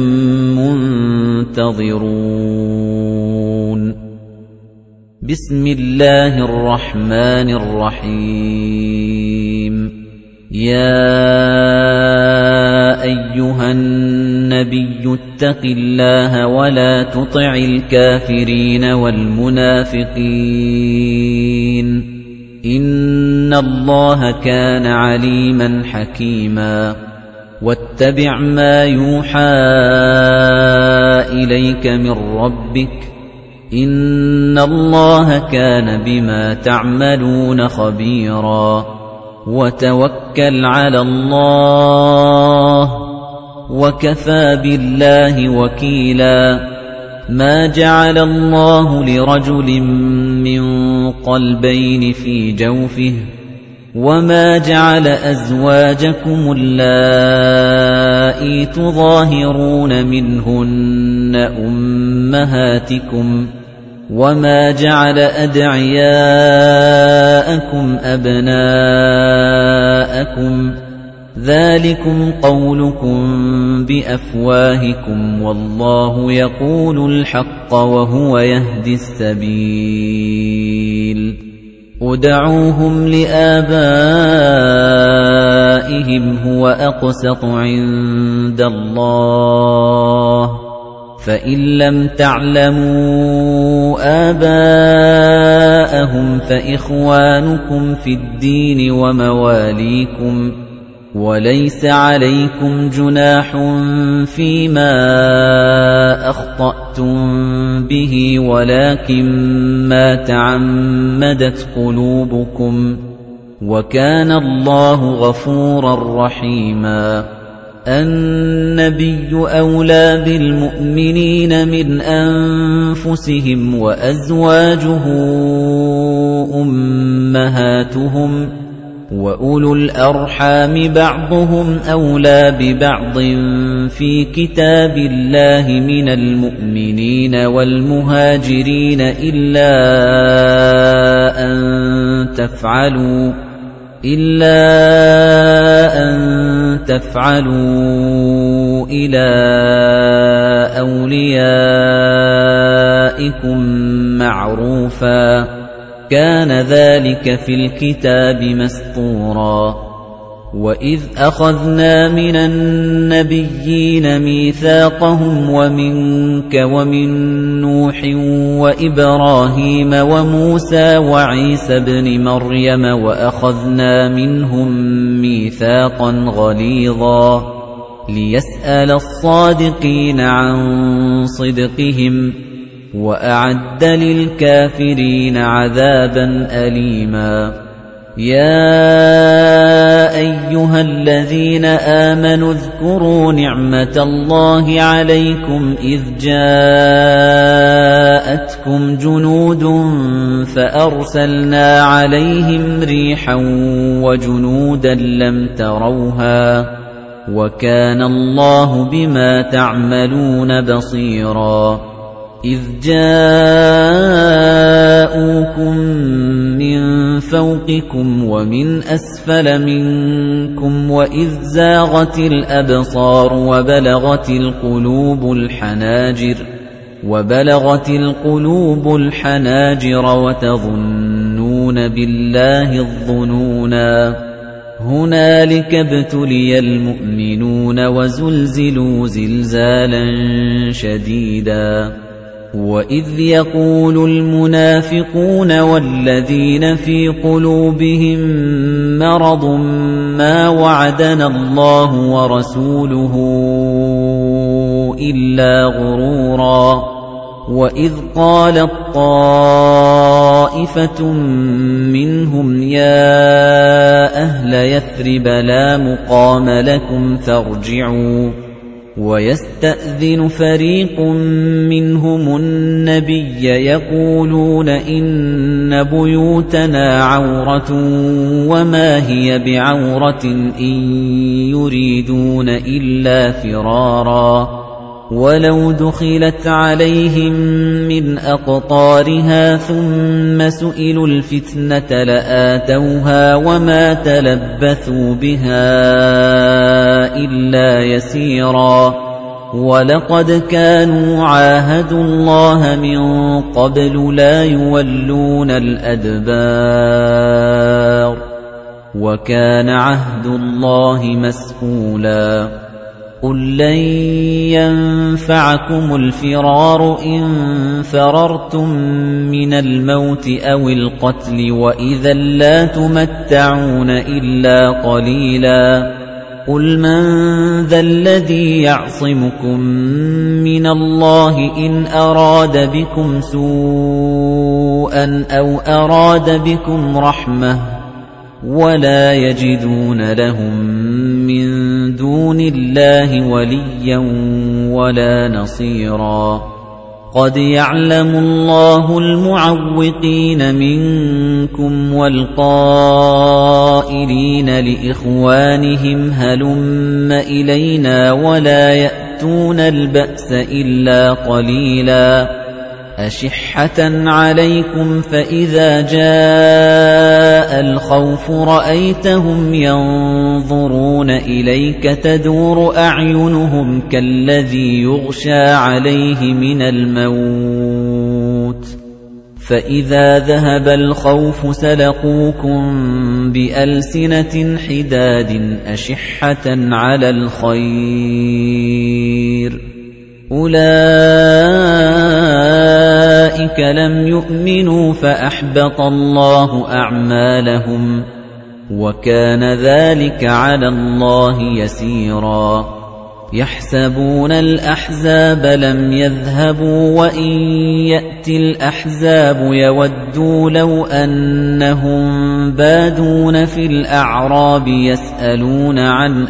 مُّنتَظِرُونَ بِسْمِ اللَّهِ الرَّحْمَنِ الرَّحِيمِ يَا أَيُّهَا النَّبِيُّ اتَّقِ اللَّهَ وَلَا تُطِعِ الْكَافِرِينَ وَالْمُنَافِقِينَ إِنَّ اللَّهَ كَانَ عَلِيمًا حَكِيمًا وَاتَّبِعْ مَا يُوحَىٰ إِلَيْكَ مِن رَّبِّكَ إِنَّ اللَّهَ كَانَ بِمَا تَعْمَلُونَ خَبِيرًا وَتَوَكَّلْ عَلَى اللَّهِ وَكَفَىٰ بِاللَّهِ وَكِيلًا مَا جَعَلَ اللَّهُ لِرَجُلٍ مِّن قَلْبَيْنِ فِي جَوْفِهِ وَمَا جَعَلَ أَزْوَاجَكُمُ اللَّائِي تُظَاهِرُونَ مِنْهُنَّ أُمَّهَاتِكُمْ وَمَا جَعَلَ أَدْعِيَاءَكُمْ أَبْنَاءَكُمْ ذَلِكُمْ قَوْلُكُمْ بِأَفْوَاهِكُمْ وَاللَّهُ يَقُولُ الْحَقَّ وَهُوَ يَهْدِي السَّبِيلَ ادْعُوهُمْ لِآبَائِهِمْ هُوَ أَقْسَطُ عِندَ اللَّهِ فَإِن لَّمْ تَعْلَمُوا آبَاءَهُمْ فَإِخْوَانُكُمْ فِي الدِّينِ وَمَوَالِيكُمْ وَلَيْسَ عَلَيْكُمْ جُنَاحٌ فِيمَا أَخْطَأْتُم بِهِ وَلَكِن مَّا تَعَمَّدَتْ قُلُوبُكُمْ وَكَانَ اللَّهُ غَفُورًا رَّحِيمًا النَّبِيُّ أَوْلَىٰ بِالْمُؤْمِنِينَ مِنْ أَنفُسِهِمْ وَأَزْوَاجُهُ أُمَّهَاتُهُمْ وَأُولُو الْأَرْحَامِ بَعْضُهُمْ أَوْلَىٰ بِبَعْضٍ فِي كِتَابِ اللَّهِ مِنَ الْمُؤْمِنِينَ وَالْمُهَاجِرِينَ إِلَّا أَن تَفْعَلُوا إِلَّا أَن تَفْعَلُوا إِلَىٰ أَوْلِيَائِكُم مَّعْرُوفًا كَانَ ذَلِكَ فِي الْكِتَابِ مَسْطُورًا وَإِذْ أَخَذْنَا مِنَ النَّبِيِّينَ مِيثَاقَهُمْ وَمِنكَ وَمِن نُّوحٍ وَإِبْرَاهِيمَ وَمُوسَىٰ وَعِيسَى ابْنِ مَرْيَمَ وَأَخَذْنَا مِنْهُم مِّيثَاقًا غَلِيظًا لِيَسْأَلَ الصَّادِقِينَ عَن صِدْقِهِمْ وَأَعَدَّ لِلْكَافِرِينَ عَذَابًا أَلِيمًا يَا أَيُّهَا الَّذِينَ آمَنُوا اذْكُرُوا نِعْمَةَ اللَّهِ عَلَيْكُمْ إِذْ جَاءَتْكُمْ جُنُودٌ فَأَرْسَلْنَا عَلَيْهِمْ رِيحًا وَجُنُودًا لَّمْ تَرَوْهَا وَكَانَ اللَّهُ بِمَا تَعْمَلُونَ بَصِيرًا إِذْ جَاءُوكُم مِّن فَوْقِكُمْ وَمِنْ أَسْفَلَ مِنكُمْ وَإِذْ زَاغَتِ الْأَبْصَارُ وَبَلَغَتِ الْقُلُوبُ الْحَنَاجِرَ وَبَلَغَتِ الْقُلُوبُ الْحَنَاجِرَ وَتَظُنُّونَ بِاللَّهِ الظُّنُونَا هُنَالِكَ ابْتُلِيَ الْمُؤْمِنُونَ وَزُلْزِلُوا زِلْزَالًا شَدِيدًا وَإِذْ يَقُولُ الْمُنَافِقُونَ وَالَّذِينَ فِي قُلُوبِهِم مَّرَضٌ مَّا وَعَدَنَا اللَّهُ وَرَسُولُهُ إِلَّا غُرُورًا وَإِذْ قَالَت طَّائِفَةٌ مِّنْهُمْ يَا أَهْلَ يَثْرِبَ لَا مُقَامَ لَكُمْ فَارْجِعُوا وَيَسْتَأْذِنُ فَرِيقٌ مِّنْهُمُ النَّبِيَّ يَقُولُونَ إِنَّ بُيُوتَنَا عَوْرَةٌ وَمَا هِيَ بِعَوْرَةٍ إِن يُرِيدُونَ إِلَّا فِرَارًا وَلَوْ دُخِلَتْ عَلَيْهِم مِّنْ أَقْطَارِهَا ثُمَّ سُئِلُوا الْفِتْنَةَ لَآتَوْهَا وَمَا تَلَبَّثُوا بِهَا إِلَّا يَسِيرًا وَلَقَدْ كَانُوا عَاهَدُوا اللَّهَ مِن قَبْلُ لَا يُوَلُّونَ الْأَدْبَارَ وَكَانَ عَهْدُ اللَّهِ مَسْئُولًا قُل لَّن يَنفَعَكُمُ الْفِرَارُ إِن فَرَرْتُم مِّنَ الْمَوْتِ أَوِ الْقَتْلِ وَإِذًا لَّا تُمَتَّعُونَ إِلَّا قَلِيلًا قُلْ مَن ذَا الَّذِي يَعْصِمُكُم مِّنَ اللَّهِ إِنْ أَرَادَ بِكُمْ سُوءًا أَوْ أَرَادَ بِكُمْ رَحْمَةً وَلَا يَجِدُونَ لَهُم مِّن دُونِ اللَّهِ وَلِيًّا وَلَا نَصِيرًا قَدْ يَعْلَمُ اللَّهُ الْمُعَوِّقِينَ مِنكُمْ وَالْقَائِلِينَ لِإِخْوَانِهِمْ هَلُمَّ إِلَيْنَا وَلَا يَأْتُونَ الْبَأْسَ إِلَّا قَلِيلًا أَشِحَّةً عَلَيْكُمْ فَإِذَا جَاءَ الْخَوْفُ رَأَيْتَهُمْ يَنظُرُونَ إِلَيْكَ تَدُورُ أَعْيُنُهُمْ كَالَّذِي يُغْشَىٰ عَلَيْهِ مِنَ الْمَوْتِ فَإِذَا ذَهَبَ الْخَوْفُ سَلَقُوكُم بِأَلْسِنَةٍ حِدَادٍ أَشِحَّةً عَلَى الْخَيْرِ أُولَئِكَ لَمْ يُؤْمِنُوا فَأَحْبَطَ اللَّهُ أَعْمَالَهُمْ وَكَانَ ذَلِكَ عَلَى اللَّهِ يَسِيرًا يَحْسَبُونَ الْأَحْزَابَ لَمْ يَذْهَبُوا وَإِن يَأْتِ الْأَحْزَابُ يَوَدُّوا لَوْ أَنَّهُم بَادُونَ فِي الْأَعْرَابِ يَسْأَلُونَ عَنْ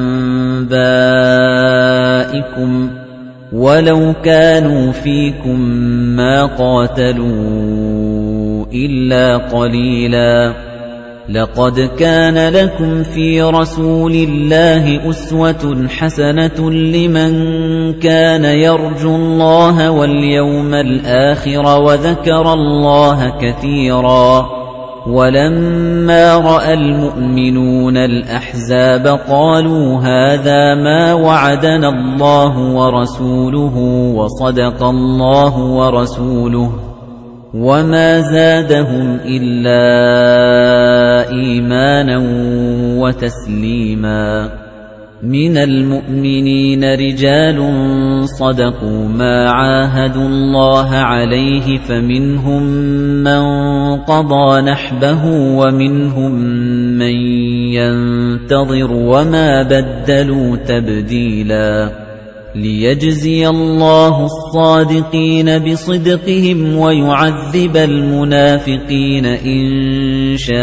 أَنبَائِكُمْ وَلَوْ كَانُوا فِيكُم مَّا قَاتَلُوا إِلَّا قَلِيلًا لَقَدْ كَانَ لَكُمْ فِي رَسُولِ اللَّهِ أُسْوَةٌ حَسَنَةٌ لِّمَن كَانَ يَرْجُو اللَّهَ وَالْيَوْمَ الْآخِرَ وَذَكَرَ اللَّهَ كَثِيرًا وَلَمَّا رَأَى الْمُؤْمِنُونَ الْأَحْزَابَ قَالُوا هَذَا مَا وَعَدَنَا اللَّهُ وَرَسُولُهُ وَصَدَقَ اللَّهُ وَرَسُولُهُ وَمَا زَادَهُمْ إِلَّا إِيمَانًا وَتَسْلِيمًا مِنَ الْمُؤْمِنِينَ رِجَالٌ صَدَقُوا مَا عَاهَدُوا اللَّهَ عَلَيْهِ فَمِنْهُم مَّن قَضَىٰ نَحْبَهُ وَمِنْهُم مَّن يَنتَظِرُ وَمَا بَدَّلُوا تَبْدِيلًا لِيَجْزِيَ اللَّهُ الصَّادِقِينَ بِصِدْقِهِمْ وَيُعَذِّبَ الْمُنَافِقِينَ إِن شَاءَ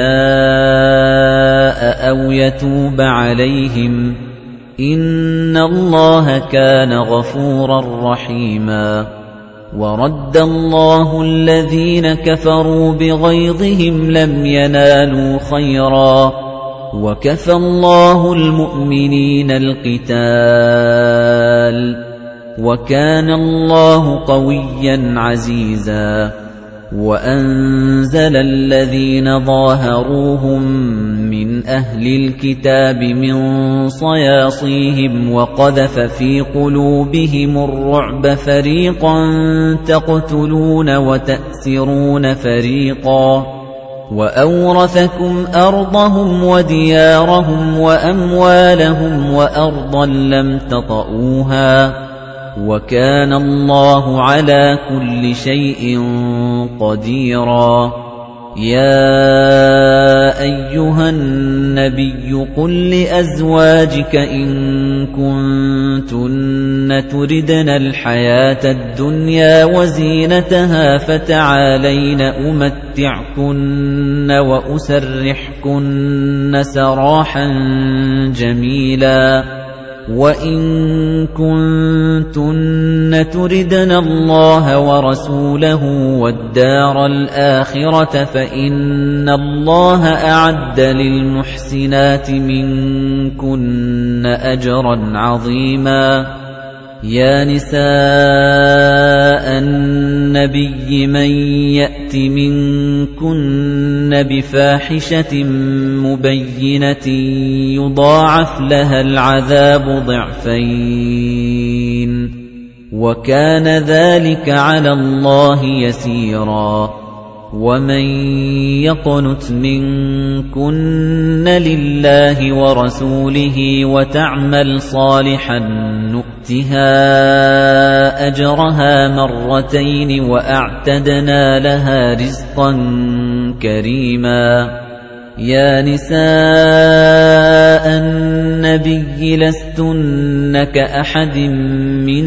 أَوْ يَتُوبَ عَلَيْهِمْ إِنَّ اللَّهَ كَانَ غَفُورًا رَّحِيمًا وَرَدَّ اللَّهُ الَّذِينَ كَفَرُوا بِغَيْظِهِمْ لَمْ يَنَالُوا خَيْرًا وَكَفَى اللَّهُ الْمُؤْمِنِينَ الْقِتَالَ وَكَانَ اللَّهُ قَوِيًّا عَزِيزًا وَأَنزَلَ الَّذِينَ ظَاهَرُوهُم مِّنْ أَهْلِ الْكِتَابِ مِنْ صَيَاصِيهِمْ وَقَذَفَ فِي قُلُوبِهِمُ الرُّعْبَ فَرِيقًا تَقْتُلُونَ وَتَأْسِرُونَ فَرِيقًا وَأَوْرَثَكُمْ أَرْضَهُمْ وَدِيَارَهُمْ وَأَمْوَالَهُمْ وَأَرْضًا لَّمْ تَطَئُوهَا وَكَانَ اللَّهُ عَلَى كُلِّ شَيْءٍ قَدِيرًا يَا أَيُّهَا النَّبِيُّ قُل لِّأَزْوَاجِكَ إِن كُنتُنَّ تُرِدْنَ الْحَيَاةَ الدُّنْيَا وَزِينَتَهَا فَتَعَالَيْنَ أُمَتِّعْكُنَّ وَأُسَرِّحْكُنَّ سَرَاحًا جَمِيلًا وَإِن كُنتُنَّ تُرِدْنَ اللَّهَ وَرَسُولَهُ وَالدَّارَ الْآخِرَةَ فَإِنَّ اللَّهَ أَعَدَّ لِلْمُحْسِنَاتِ مِنكُنَّ أَجْرًا عَظِيمًا يَا نِسَاءَ النَّبِيِّ مَن يَأْتِ مِنكُنَّ بِفَاحِشَةٍ مُبَيِّنَةٍ يُضَاعَفْ لَهَا الْعَذَابُ ضِعْفَيْنِ وَكَانَ ذَلِكَ عَلَى اللَّهِ يَسِيرًا وَمَن يَقْنُتْ مِنكُنَّ لِلَّهِ وَرَسُولِهِ وَتَعْمَلْ صَالِحًا نُؤْتِهَا أَجْرَهَا مَرَّتَيْنِ وَأَعْتَدْنَا لَهَا رِزْقًا كَرِيمًا. يَا نِسَاءَ النَّبِيِّ لَسْتُنَّ كَأَحَدٍ مِّنَ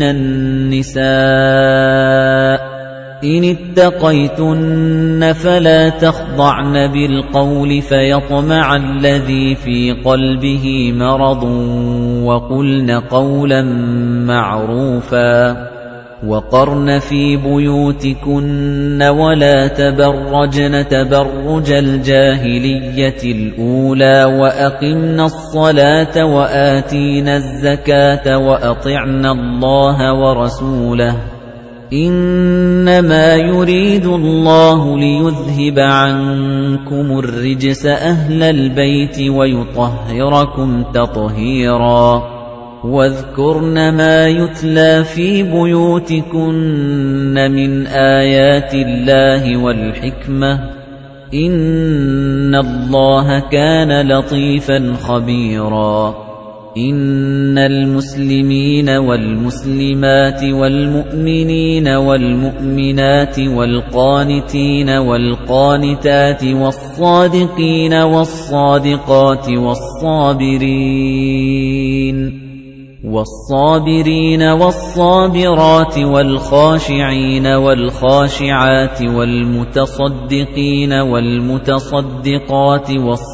النِّسَاءِ إِنِ اتَّقَيْتُنَّ فَلَا تَخْضَعْنَ بِالْقَوْلِ فَيَطْمَعَ الَّذِي فِي قَلْبِهِ مَرَضٌ وَقُلْنَ قَوْلًا مَّعْرُوفًا وَقَرْنَ فِي بُيُوتِكُنَّ وَلَا تَبَرَّجْنَ تَبَرُّجَ الْجَاهِلِيَّةِ الْأُولَى وَأَقِمْنَ الصَّلَاةَ وَآتِينَ الزَّكَاةَ وَأَطِعْنَ اللَّهَ وَرَسُولَهُ إِنَّمَا يُرِيدُ اللَّهُ لِيُذْهِبَ عَنكُمُ الرِّجْسَ أَهْلَ الْبَيْتِ وَيُطَهِّرَكُمْ تَطْهِيرًا. وَاذْكُرْنَ مَا يُتْلَى فِي بُيُوتِكُنَّ مِنْ آيَاتِ اللَّهِ وَالْحِكْمَةِ إِنَّ اللَّهَ كَانَ لَطِيفًا خَبِيرًا. إِنَّ الْمُسْلِمِينَ وَالْمُسْلِمَاتِ وَالْمُؤْمِنِينَ وَالْمُؤْمِنَاتِ وَالْقَانِتِينَ وَالْقَانِتَاتِ وَالصَّادِقِينَ وَالصَّادِقَاتِ وَالصَّابِرِينَ وَالصَّابِرِينَ وَالصَّابِرَاتِ وَالْخَاشِعِينَ وَالْخَاشِعَاتِ وَالْمُتَصَدِّقِينَ وَالْمُتَصَدِّقَاتِ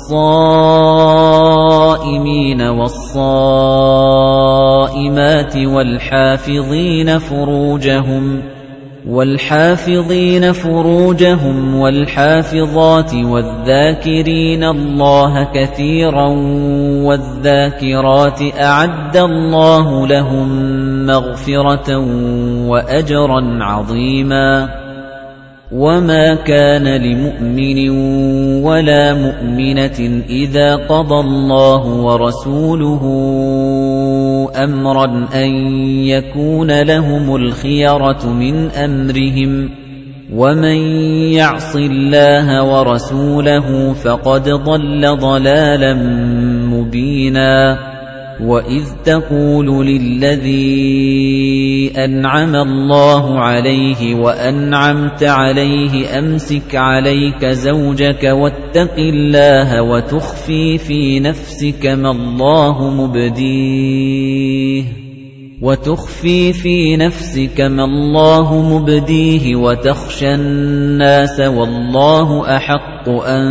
وَالصَّائِمِينَ وَالصَّائِمَاتِ وَالْحَافِظِينَ فُرُوجَهُمْ وَالْحَافِظِينَ فُرُوجَهُمْ وَالْحَافِظَاتِ وَالذَّاكِرِينَ اللَّهَ كَثِيرًا وَالذَّاكِرَاتِ أَعَدَّ اللَّهُ لَهُم مَّغْفِرَةً وَأَجْرًا عَظِيمًا. وَمَا كَانَ لِمُؤْمِنٍ وَلَا مُؤْمِنَةٍ إِذَا قَضَى اللَّهُ وَرَسُولُهُ أَمْرًا أَن يَكُونَ لَهُمُ الْخِيَرَةُ مِنْ أَمْرِهِمْ وَمَن يَعْصِ اللَّهَ وَرَسُولَهُ فَقَدْ ضَلَّ ضَلَالًا مُبِينًا. وَإِذْ تَقُولُ لِلَّذِي أَنْعَمَ اللَّهُ عَلَيْهِ وَأَنْعَمْتَ عَلَيْهِ أَمْسِكْ عَلَيْكَ زَوْجَكَ وَاتَّقِ اللَّهَ وَتُخْفِي فِي نَفْسِكَ مَا اللَّهُ مُبْدِيهِ وَتُخْفِي فِي نَفْسِكَ مَا اللَّهُ مُبْدِيهِ وَتَخْشَى النَّاسَ وَاللَّهُ أَحَقُّ أَن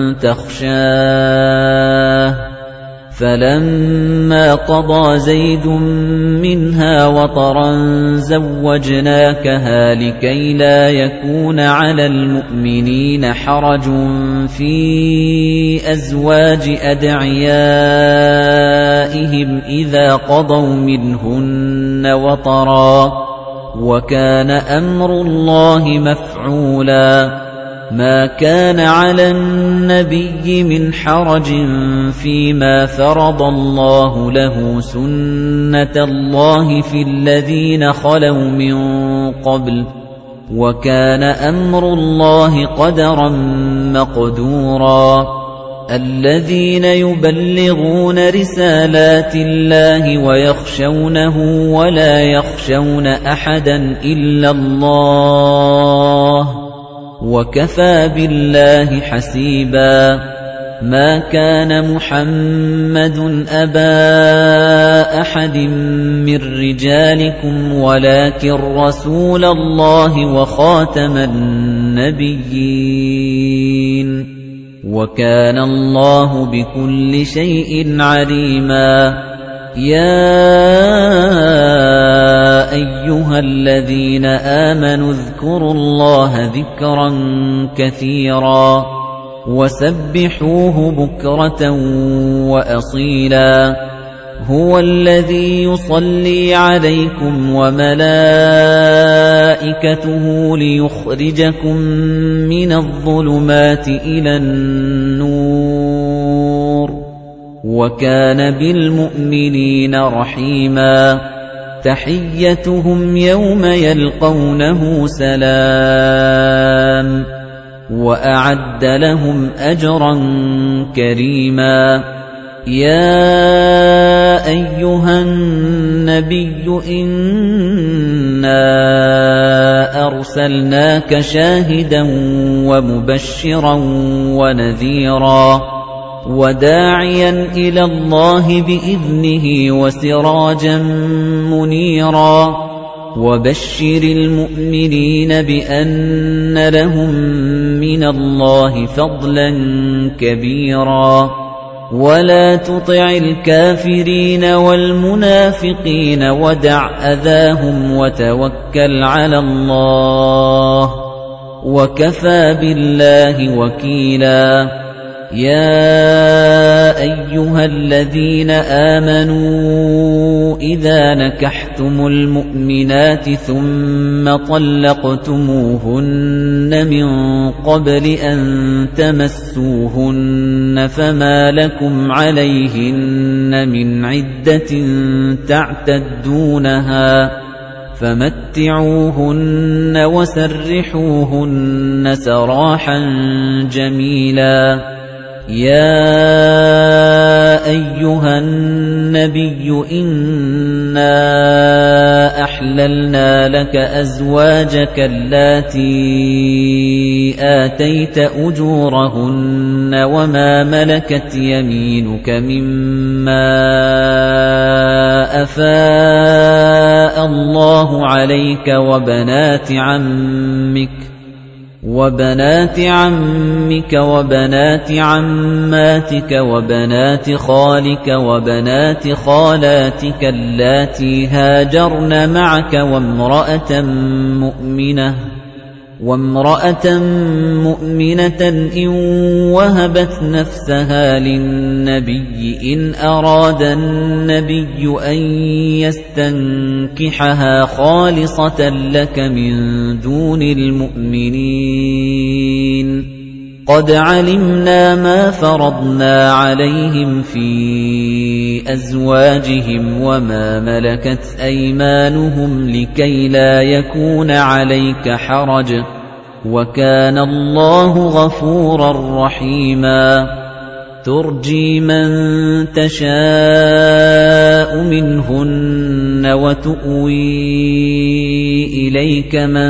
تَخْشَاهُ. فَلَمَّا قَضَى زَيْدٌ مِنْهَا وَطَرًا زَوَّجْنَاكَهَا لِكَيْ لَا يَكُونَ عَلَى الْمُؤْمِنِينَ حَرَجٌ فِي أَزْوَاجِ أَدْعِيَائِهِمْ إِذَا قَضَوْا مِنْهُنَّ وَطَرًا وَكَانَ أَمْرُ اللَّهِ مَفْعُولًا. مَا كَانَ عَلَى النَّبِيِّ مِنْ حَرَجٍ فِيمَا فَرَضَ اللَّهُ لَهُ سُنَّةَ اللَّهِ فِي الَّذِينَ خَلَوْا مِن قَبْلُ وَكَانَ أَمْرُ اللَّهِ قَدَرًا مَّقْدُورًا. الَّذِينَ يُبَلِّغُونَ رِسَالَاتِ اللَّهِ وَيَخْشَوْنَهُ وَلَا يَخْشَوْنَ أَحَدًا إِلَّا اللَّهَ وَكَفَى بِاللَّهِ حَسِيبًا. مَا كَانَ مُحَمَّدٌ أَبَا أَحَدٍ مِّن رِّجَالِكُمْ وَلَٰكِن رَّسُولَ اللَّهِ وَخَاتَمَ النَّبِيِّينَ وَكَانَ اللَّهُ بِكُلِّ شَيْءٍ عَلِيمًا. يَا أَيُّهَا الَّذِينَ آمَنُوا اذْكُرُوا اللَّهَ ذِكْرًا كَثِيرًا وَسَبِّحُوهُ بُكْرَةً وَأَصِيلًا. هُوَ الَّذِي يُصَلِّي عَلَيْكُمْ وَمَلَائِكَتُهُ لِيُخْرِجَكُم مِّنَ الظُّلُمَاتِ إِلَى النُّورِ وَكَانَ بِالْمُؤْمِنِينَ رَحِيمًا. تَحِيَّتُهُمْ يَوْمَ يَلْقَوْنَهُ سَلَامٌ وأعد لهم أجرا كريما يا أيها النبي إنا أرسلناك شاهدا ومبشرا ونذيرا وداعيا إلى الله بإذنه وسراجا منيرا وبشر المؤمنين بأن لهم من الله فضلا كبيرا ولا تطع الكافرين والمنافقين ودع أذاهم وتوكل على الله وكفى بالله وكيلا يا أيها الذين آمنوا إذا نكحتم المؤمنات ثم طلقتموهن من قبل أن تمسوهن فما لكم عليهن من عدة تعتدونها فمتعوهن وسرحوهن سراحا جميلا يا أيها النبي إنا أحللنا لك أزواجك اللاتي آتيت أجورهن وما ملكت يمينك مما أفاء الله عليك وبنات عمك وبنات عمك وبنات عماتك وبنات خالك وبنات خالاتك اللاتي هاجرن معك وامرأة مؤمنة وامرأة مؤمنة إن وهبت نفسها للنبي إن أراد النبي أن يستنكحها خالصة لك من دون المؤمنين قد علمنا ما فرضنا عليهم في أزواجهم وما ملكت أيمانهم لكي لا يكون عليك حرج وكان الله غفورا رحيما ترجي من تشاء منهن وتؤوي إليك من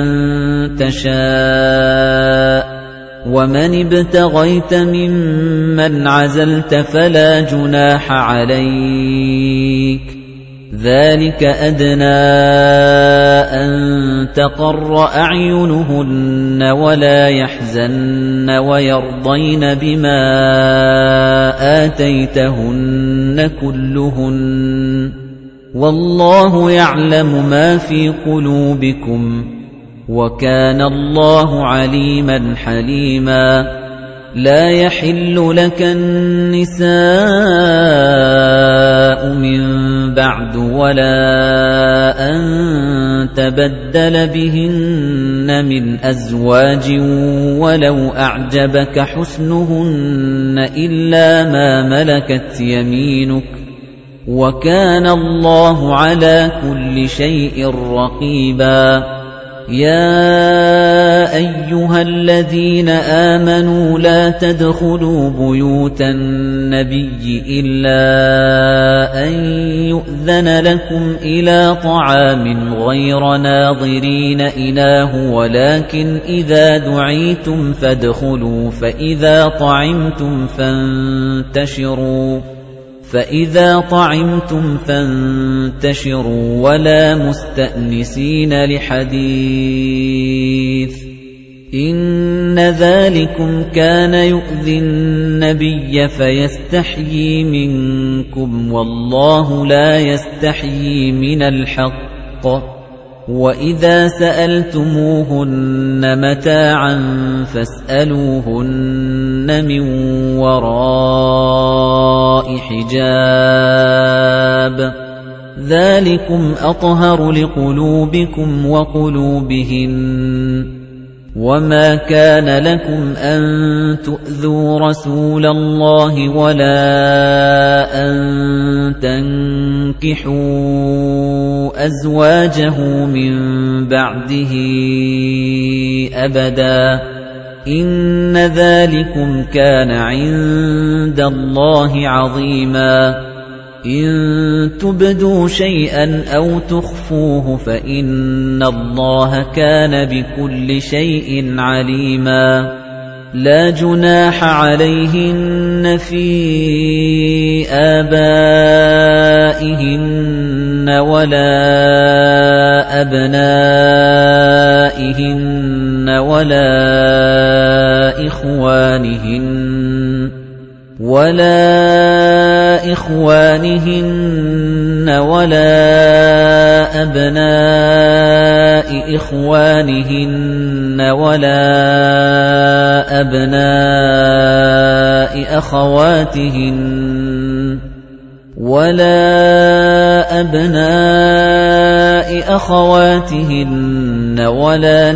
تشاء ومن ابتغيت ممن عزلت فلا جناح عليك ذلك أدنى أن تقر أعينهن ولا يحزن ويرضين بما آتيتهن كلهن والله يعلم ما في قلوبكم وكان الله عليما حليما لا يحل لك النساء من بعد ولا أن تبدل بهن من أزواج ولو أعجبك حسنهن إلا ما ملكت يمينك وكان الله على كل شيء رقيبا يا أيها الذين آمنوا لا تدخلوا بيوت النبي إلا أن يؤذن لكم إلى طعام غير ناظرين إناه ولكن إذا دعيتم فادخلوا فإذا طعمتم فانتشروا فإذا طعمتم فانتشروا ولا مستأنسين لحديث إن ذلكم كان يؤذي النبي فيستحيي منكم والله لا يستحيي من الحق وإذا سألتموهن متاعا فاسألوهن من وراء حجاب ذلكم أطهر لقلوبكم وقلوبهن وما كان لكم أن تؤذوا رسول الله ولا أن تنكحوا أزواجه من بعده أبدا إِنَّ ذَلِكُمْ كَانَ عِندَ اللَّهِ عَظِيمًا إِن تُبْدُوا شَيْئًا أَوْ تُخْفُوهُ فَإِنَّ اللَّهَ كَانَ بِكُلِّ شَيْءٍ عَلِيمًا لَا جُنَاحَ عَلَيْهِنَّ فِي آبَائِهِنَّ وَلَا أَبْنَائِهِنَّ وَلَا إِخْوَانِهِنَّ وَلَا إِخْوَانِهِنَّ وَلَا أَبْنَاءِ إِخْوَانِهِنَّ وَلَا أَبْنَاءِ أَخَوَاتِهِنَّ وَلَا أَبْنَاءِ أَخَوَاتِهِنَّ وَلَا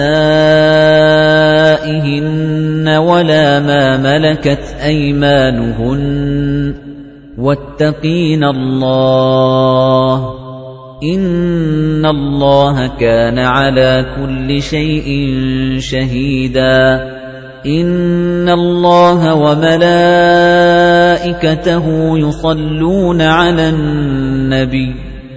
نِسَائِهِنَّ وَلَا مَا مَلَكَتْ أَيْمَانُهُنَّ وَاتَّقِينَ اللَّهَ إِنَّ اللَّهَ كَانَ عَلَى كُلِّ شَيْءٍ شَهِيدًا إِنَّ اللَّهَ وَمَلَائِكَتَهُ يُصَلُّونَ عَلَى النَّبِيِّ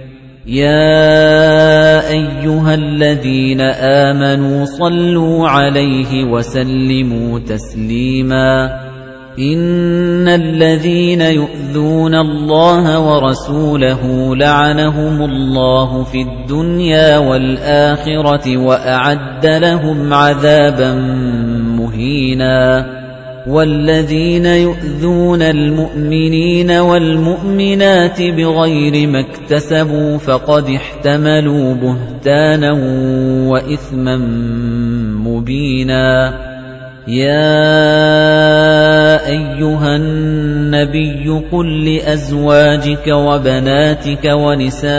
يَا أَيُّهَا الَّذِينَ آمَنُوا صَلُّوا عَلَيْهِ وَسَلِّمُوا تَسْلِيمًا إِنَّ الَّذِينَ يُؤْذُونَ اللَّهَ وَرَسُولَهُ لَعَنَهُمُ اللَّهُ فِي الدُّنْيَا وَالْآخِرَةِ وَأَعَدَّ لَهُمْ عَذَابًا مُهِينًا وَالَّذِينَ يُؤْذُونَ الْمُؤْمِنِينَ وَالْمُؤْمِنَاتِ بِغَيْرِ مَا اكْتَسَبُوا فَقَدِ احْتَمَلُوا بُهْتَانًا وَإِثْمًا مُبِينًا يَا أَيُّهَا النَّبِيُّ قُل لِّأَزْوَاجِكَ وَبَنَاتِكَ وَنِسَاءِ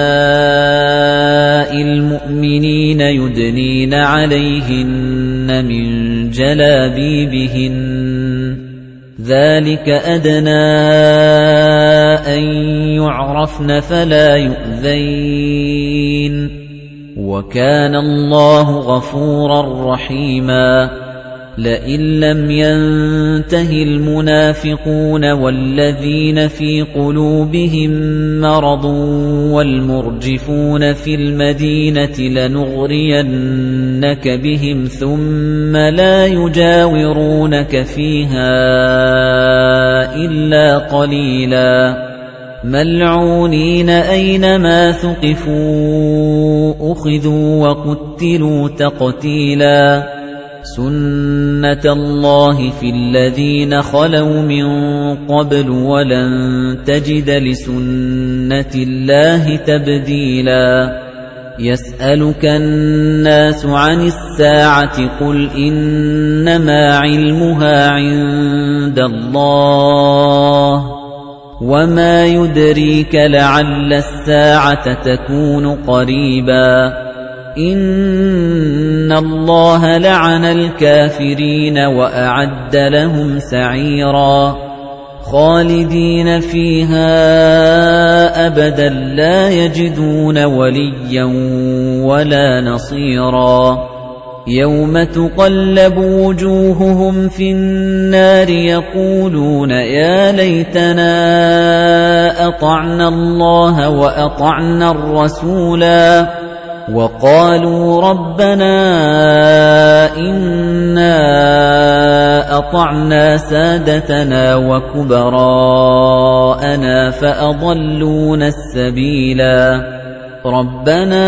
الْمُؤْمِنِينَ يُدْنِينَ عَلَيْهِنَّ مِن جَلَابِيبِهِنَّ ذَلِكَ أَدْنَىٰ أَن يُعْرَفْنَ فَلَا يُؤْذَيْنَ وَكَانَ اللَّهُ غَفُورًا رَّحِيمًا لَئِن لَّمْ يَنتَهِ الْمُنَافِقُونَ وَالَّذِينَ فِي قُلُوبِهِم مَّرَضٌ وَالْمُرْجِفُونَ فِي الْمَدِينَةِ لَنُغْرِيَنَّكَ بِهِمْ ثُمَّ لَا يُجَاوِرُونَكَ فِيهَا إِلَّا قَلِيلًا مَلْعُونِينَ أَيْنَمَا ثُقِفُوا أُخِذُوا وَقُتِّلُوا تَقْتِيلًا سُنَّةَ اللَّهِ فِي الَّذِينَ خَلَوْا مِن قَبْلُ وَلَن تَجِدَ لِسُنَّةِ اللَّهِ تَبْدِيلًا يَسْأَلُكَ النَّاسُ عَنِ السَّاعَةِ قُلْ إِنَّمَا عِلْمُهَا عِندَ اللَّهِ وَمَا يُدْرِيكَ لَعَلَّ السَّاعَةَ تَكُونُ قَرِيبًا إِنَّ اللَّهَ لَعَنَ الْكَافِرِينَ وَأَعَدَّ لَهُمْ سَعِيرًا خَالِدِينَ فِيهَا أَبَدًا لَّا يَجِدُونَ وَلِيًّا وَلَا نَصِيرًا يَوْمَ تُقَلَّبُ وُجُوهُهُمْ فِي النَّارِ يَقُولُونَ يَا لَيْتَنَا أَطَعْنَا اللَّهَ وَأَطَعْنَا الرَّسُولَا وَقَالُوا رَبَّنَا إِنَّا أَطَعْنَا سَادَتَنَا وَكُبَرَاءَنَا فَأَضَلُّونَا السَّبِيلَا رَبَّنَا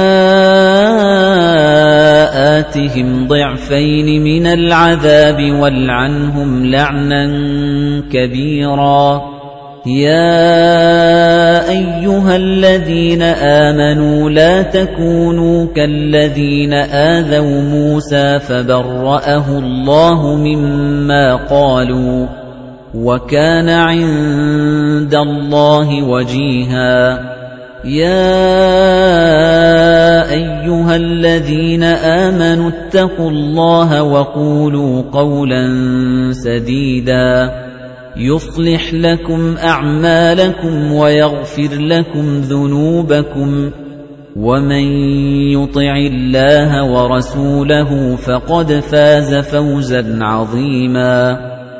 آتِهِمْ ضِعْفَيْنِ مِنَ الْعَذَابِ وَالْعَنْهُمْ لَعْنًا كَبِيرًا يَا أَيُّهَا الَّذِينَ آمَنُوا لَا تَكُونُوا كَالَّذِينَ آذَوْا مُوسَى فَبَرَّأَهُ اللَّهُ مِمَّا قَالُوا وَكَانَ عِندَ اللَّهِ وَجِيهًا يَا أَيُّهَا الَّذِينَ آمَنُوا اتَّقُوا اللَّهَ وَقُولُوا قَوْلًا سَدِيدًا يُصْلِحْ لَكُمْ أَعْمَالَكُمْ وَيَغْفِرْ لَكُمْ ذُنُوبَكُمْ وَمَن يُطِعِ اللَّهَ وَرَسُولَهُ فَقَدْ فَازَ فَوْزًا عَظِيمًا.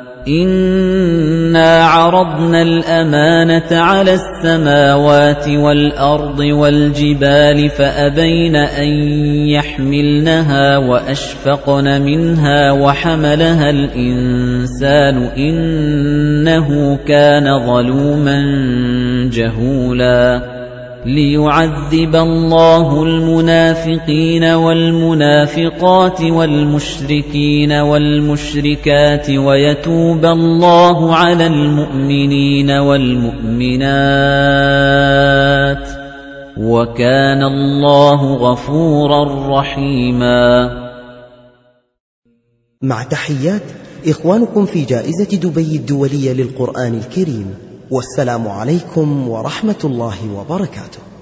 إِنَّا عَرَضْنَا الْأَمَانَةَ عَلَى السَّمَاوَاتِ وَالْأَرْضِ وَالْجِبَالِ فَأَبَيْنَ أَن يَحْمِلْنَهَا وَأَشْفَقْنَ مِنْهَا وَحَمَلَهَا الْإِنسَانُ إِنَّهُ كَانَ ظَلُومًا جَهُولًا. لِيُعَذِّبَ اللَّهُ الْمُنَافِقِينَ وَالْمُنَافِقَاتِ وَالْمُشْرِكِينَ وَالْمُشْرِكَاتِ وَيَتُوبَ اللَّهُ عَلَى الْمُؤْمِنِينَ وَالْمُؤْمِنَاتِ وَكَانَ اللَّهُ غَفُورًا رَّحِيمًا. مع تحيات إخوانكم في جائزة دبي الدولية للقرآن الكريم، والسلام عليكم ورحمة الله وبركاته.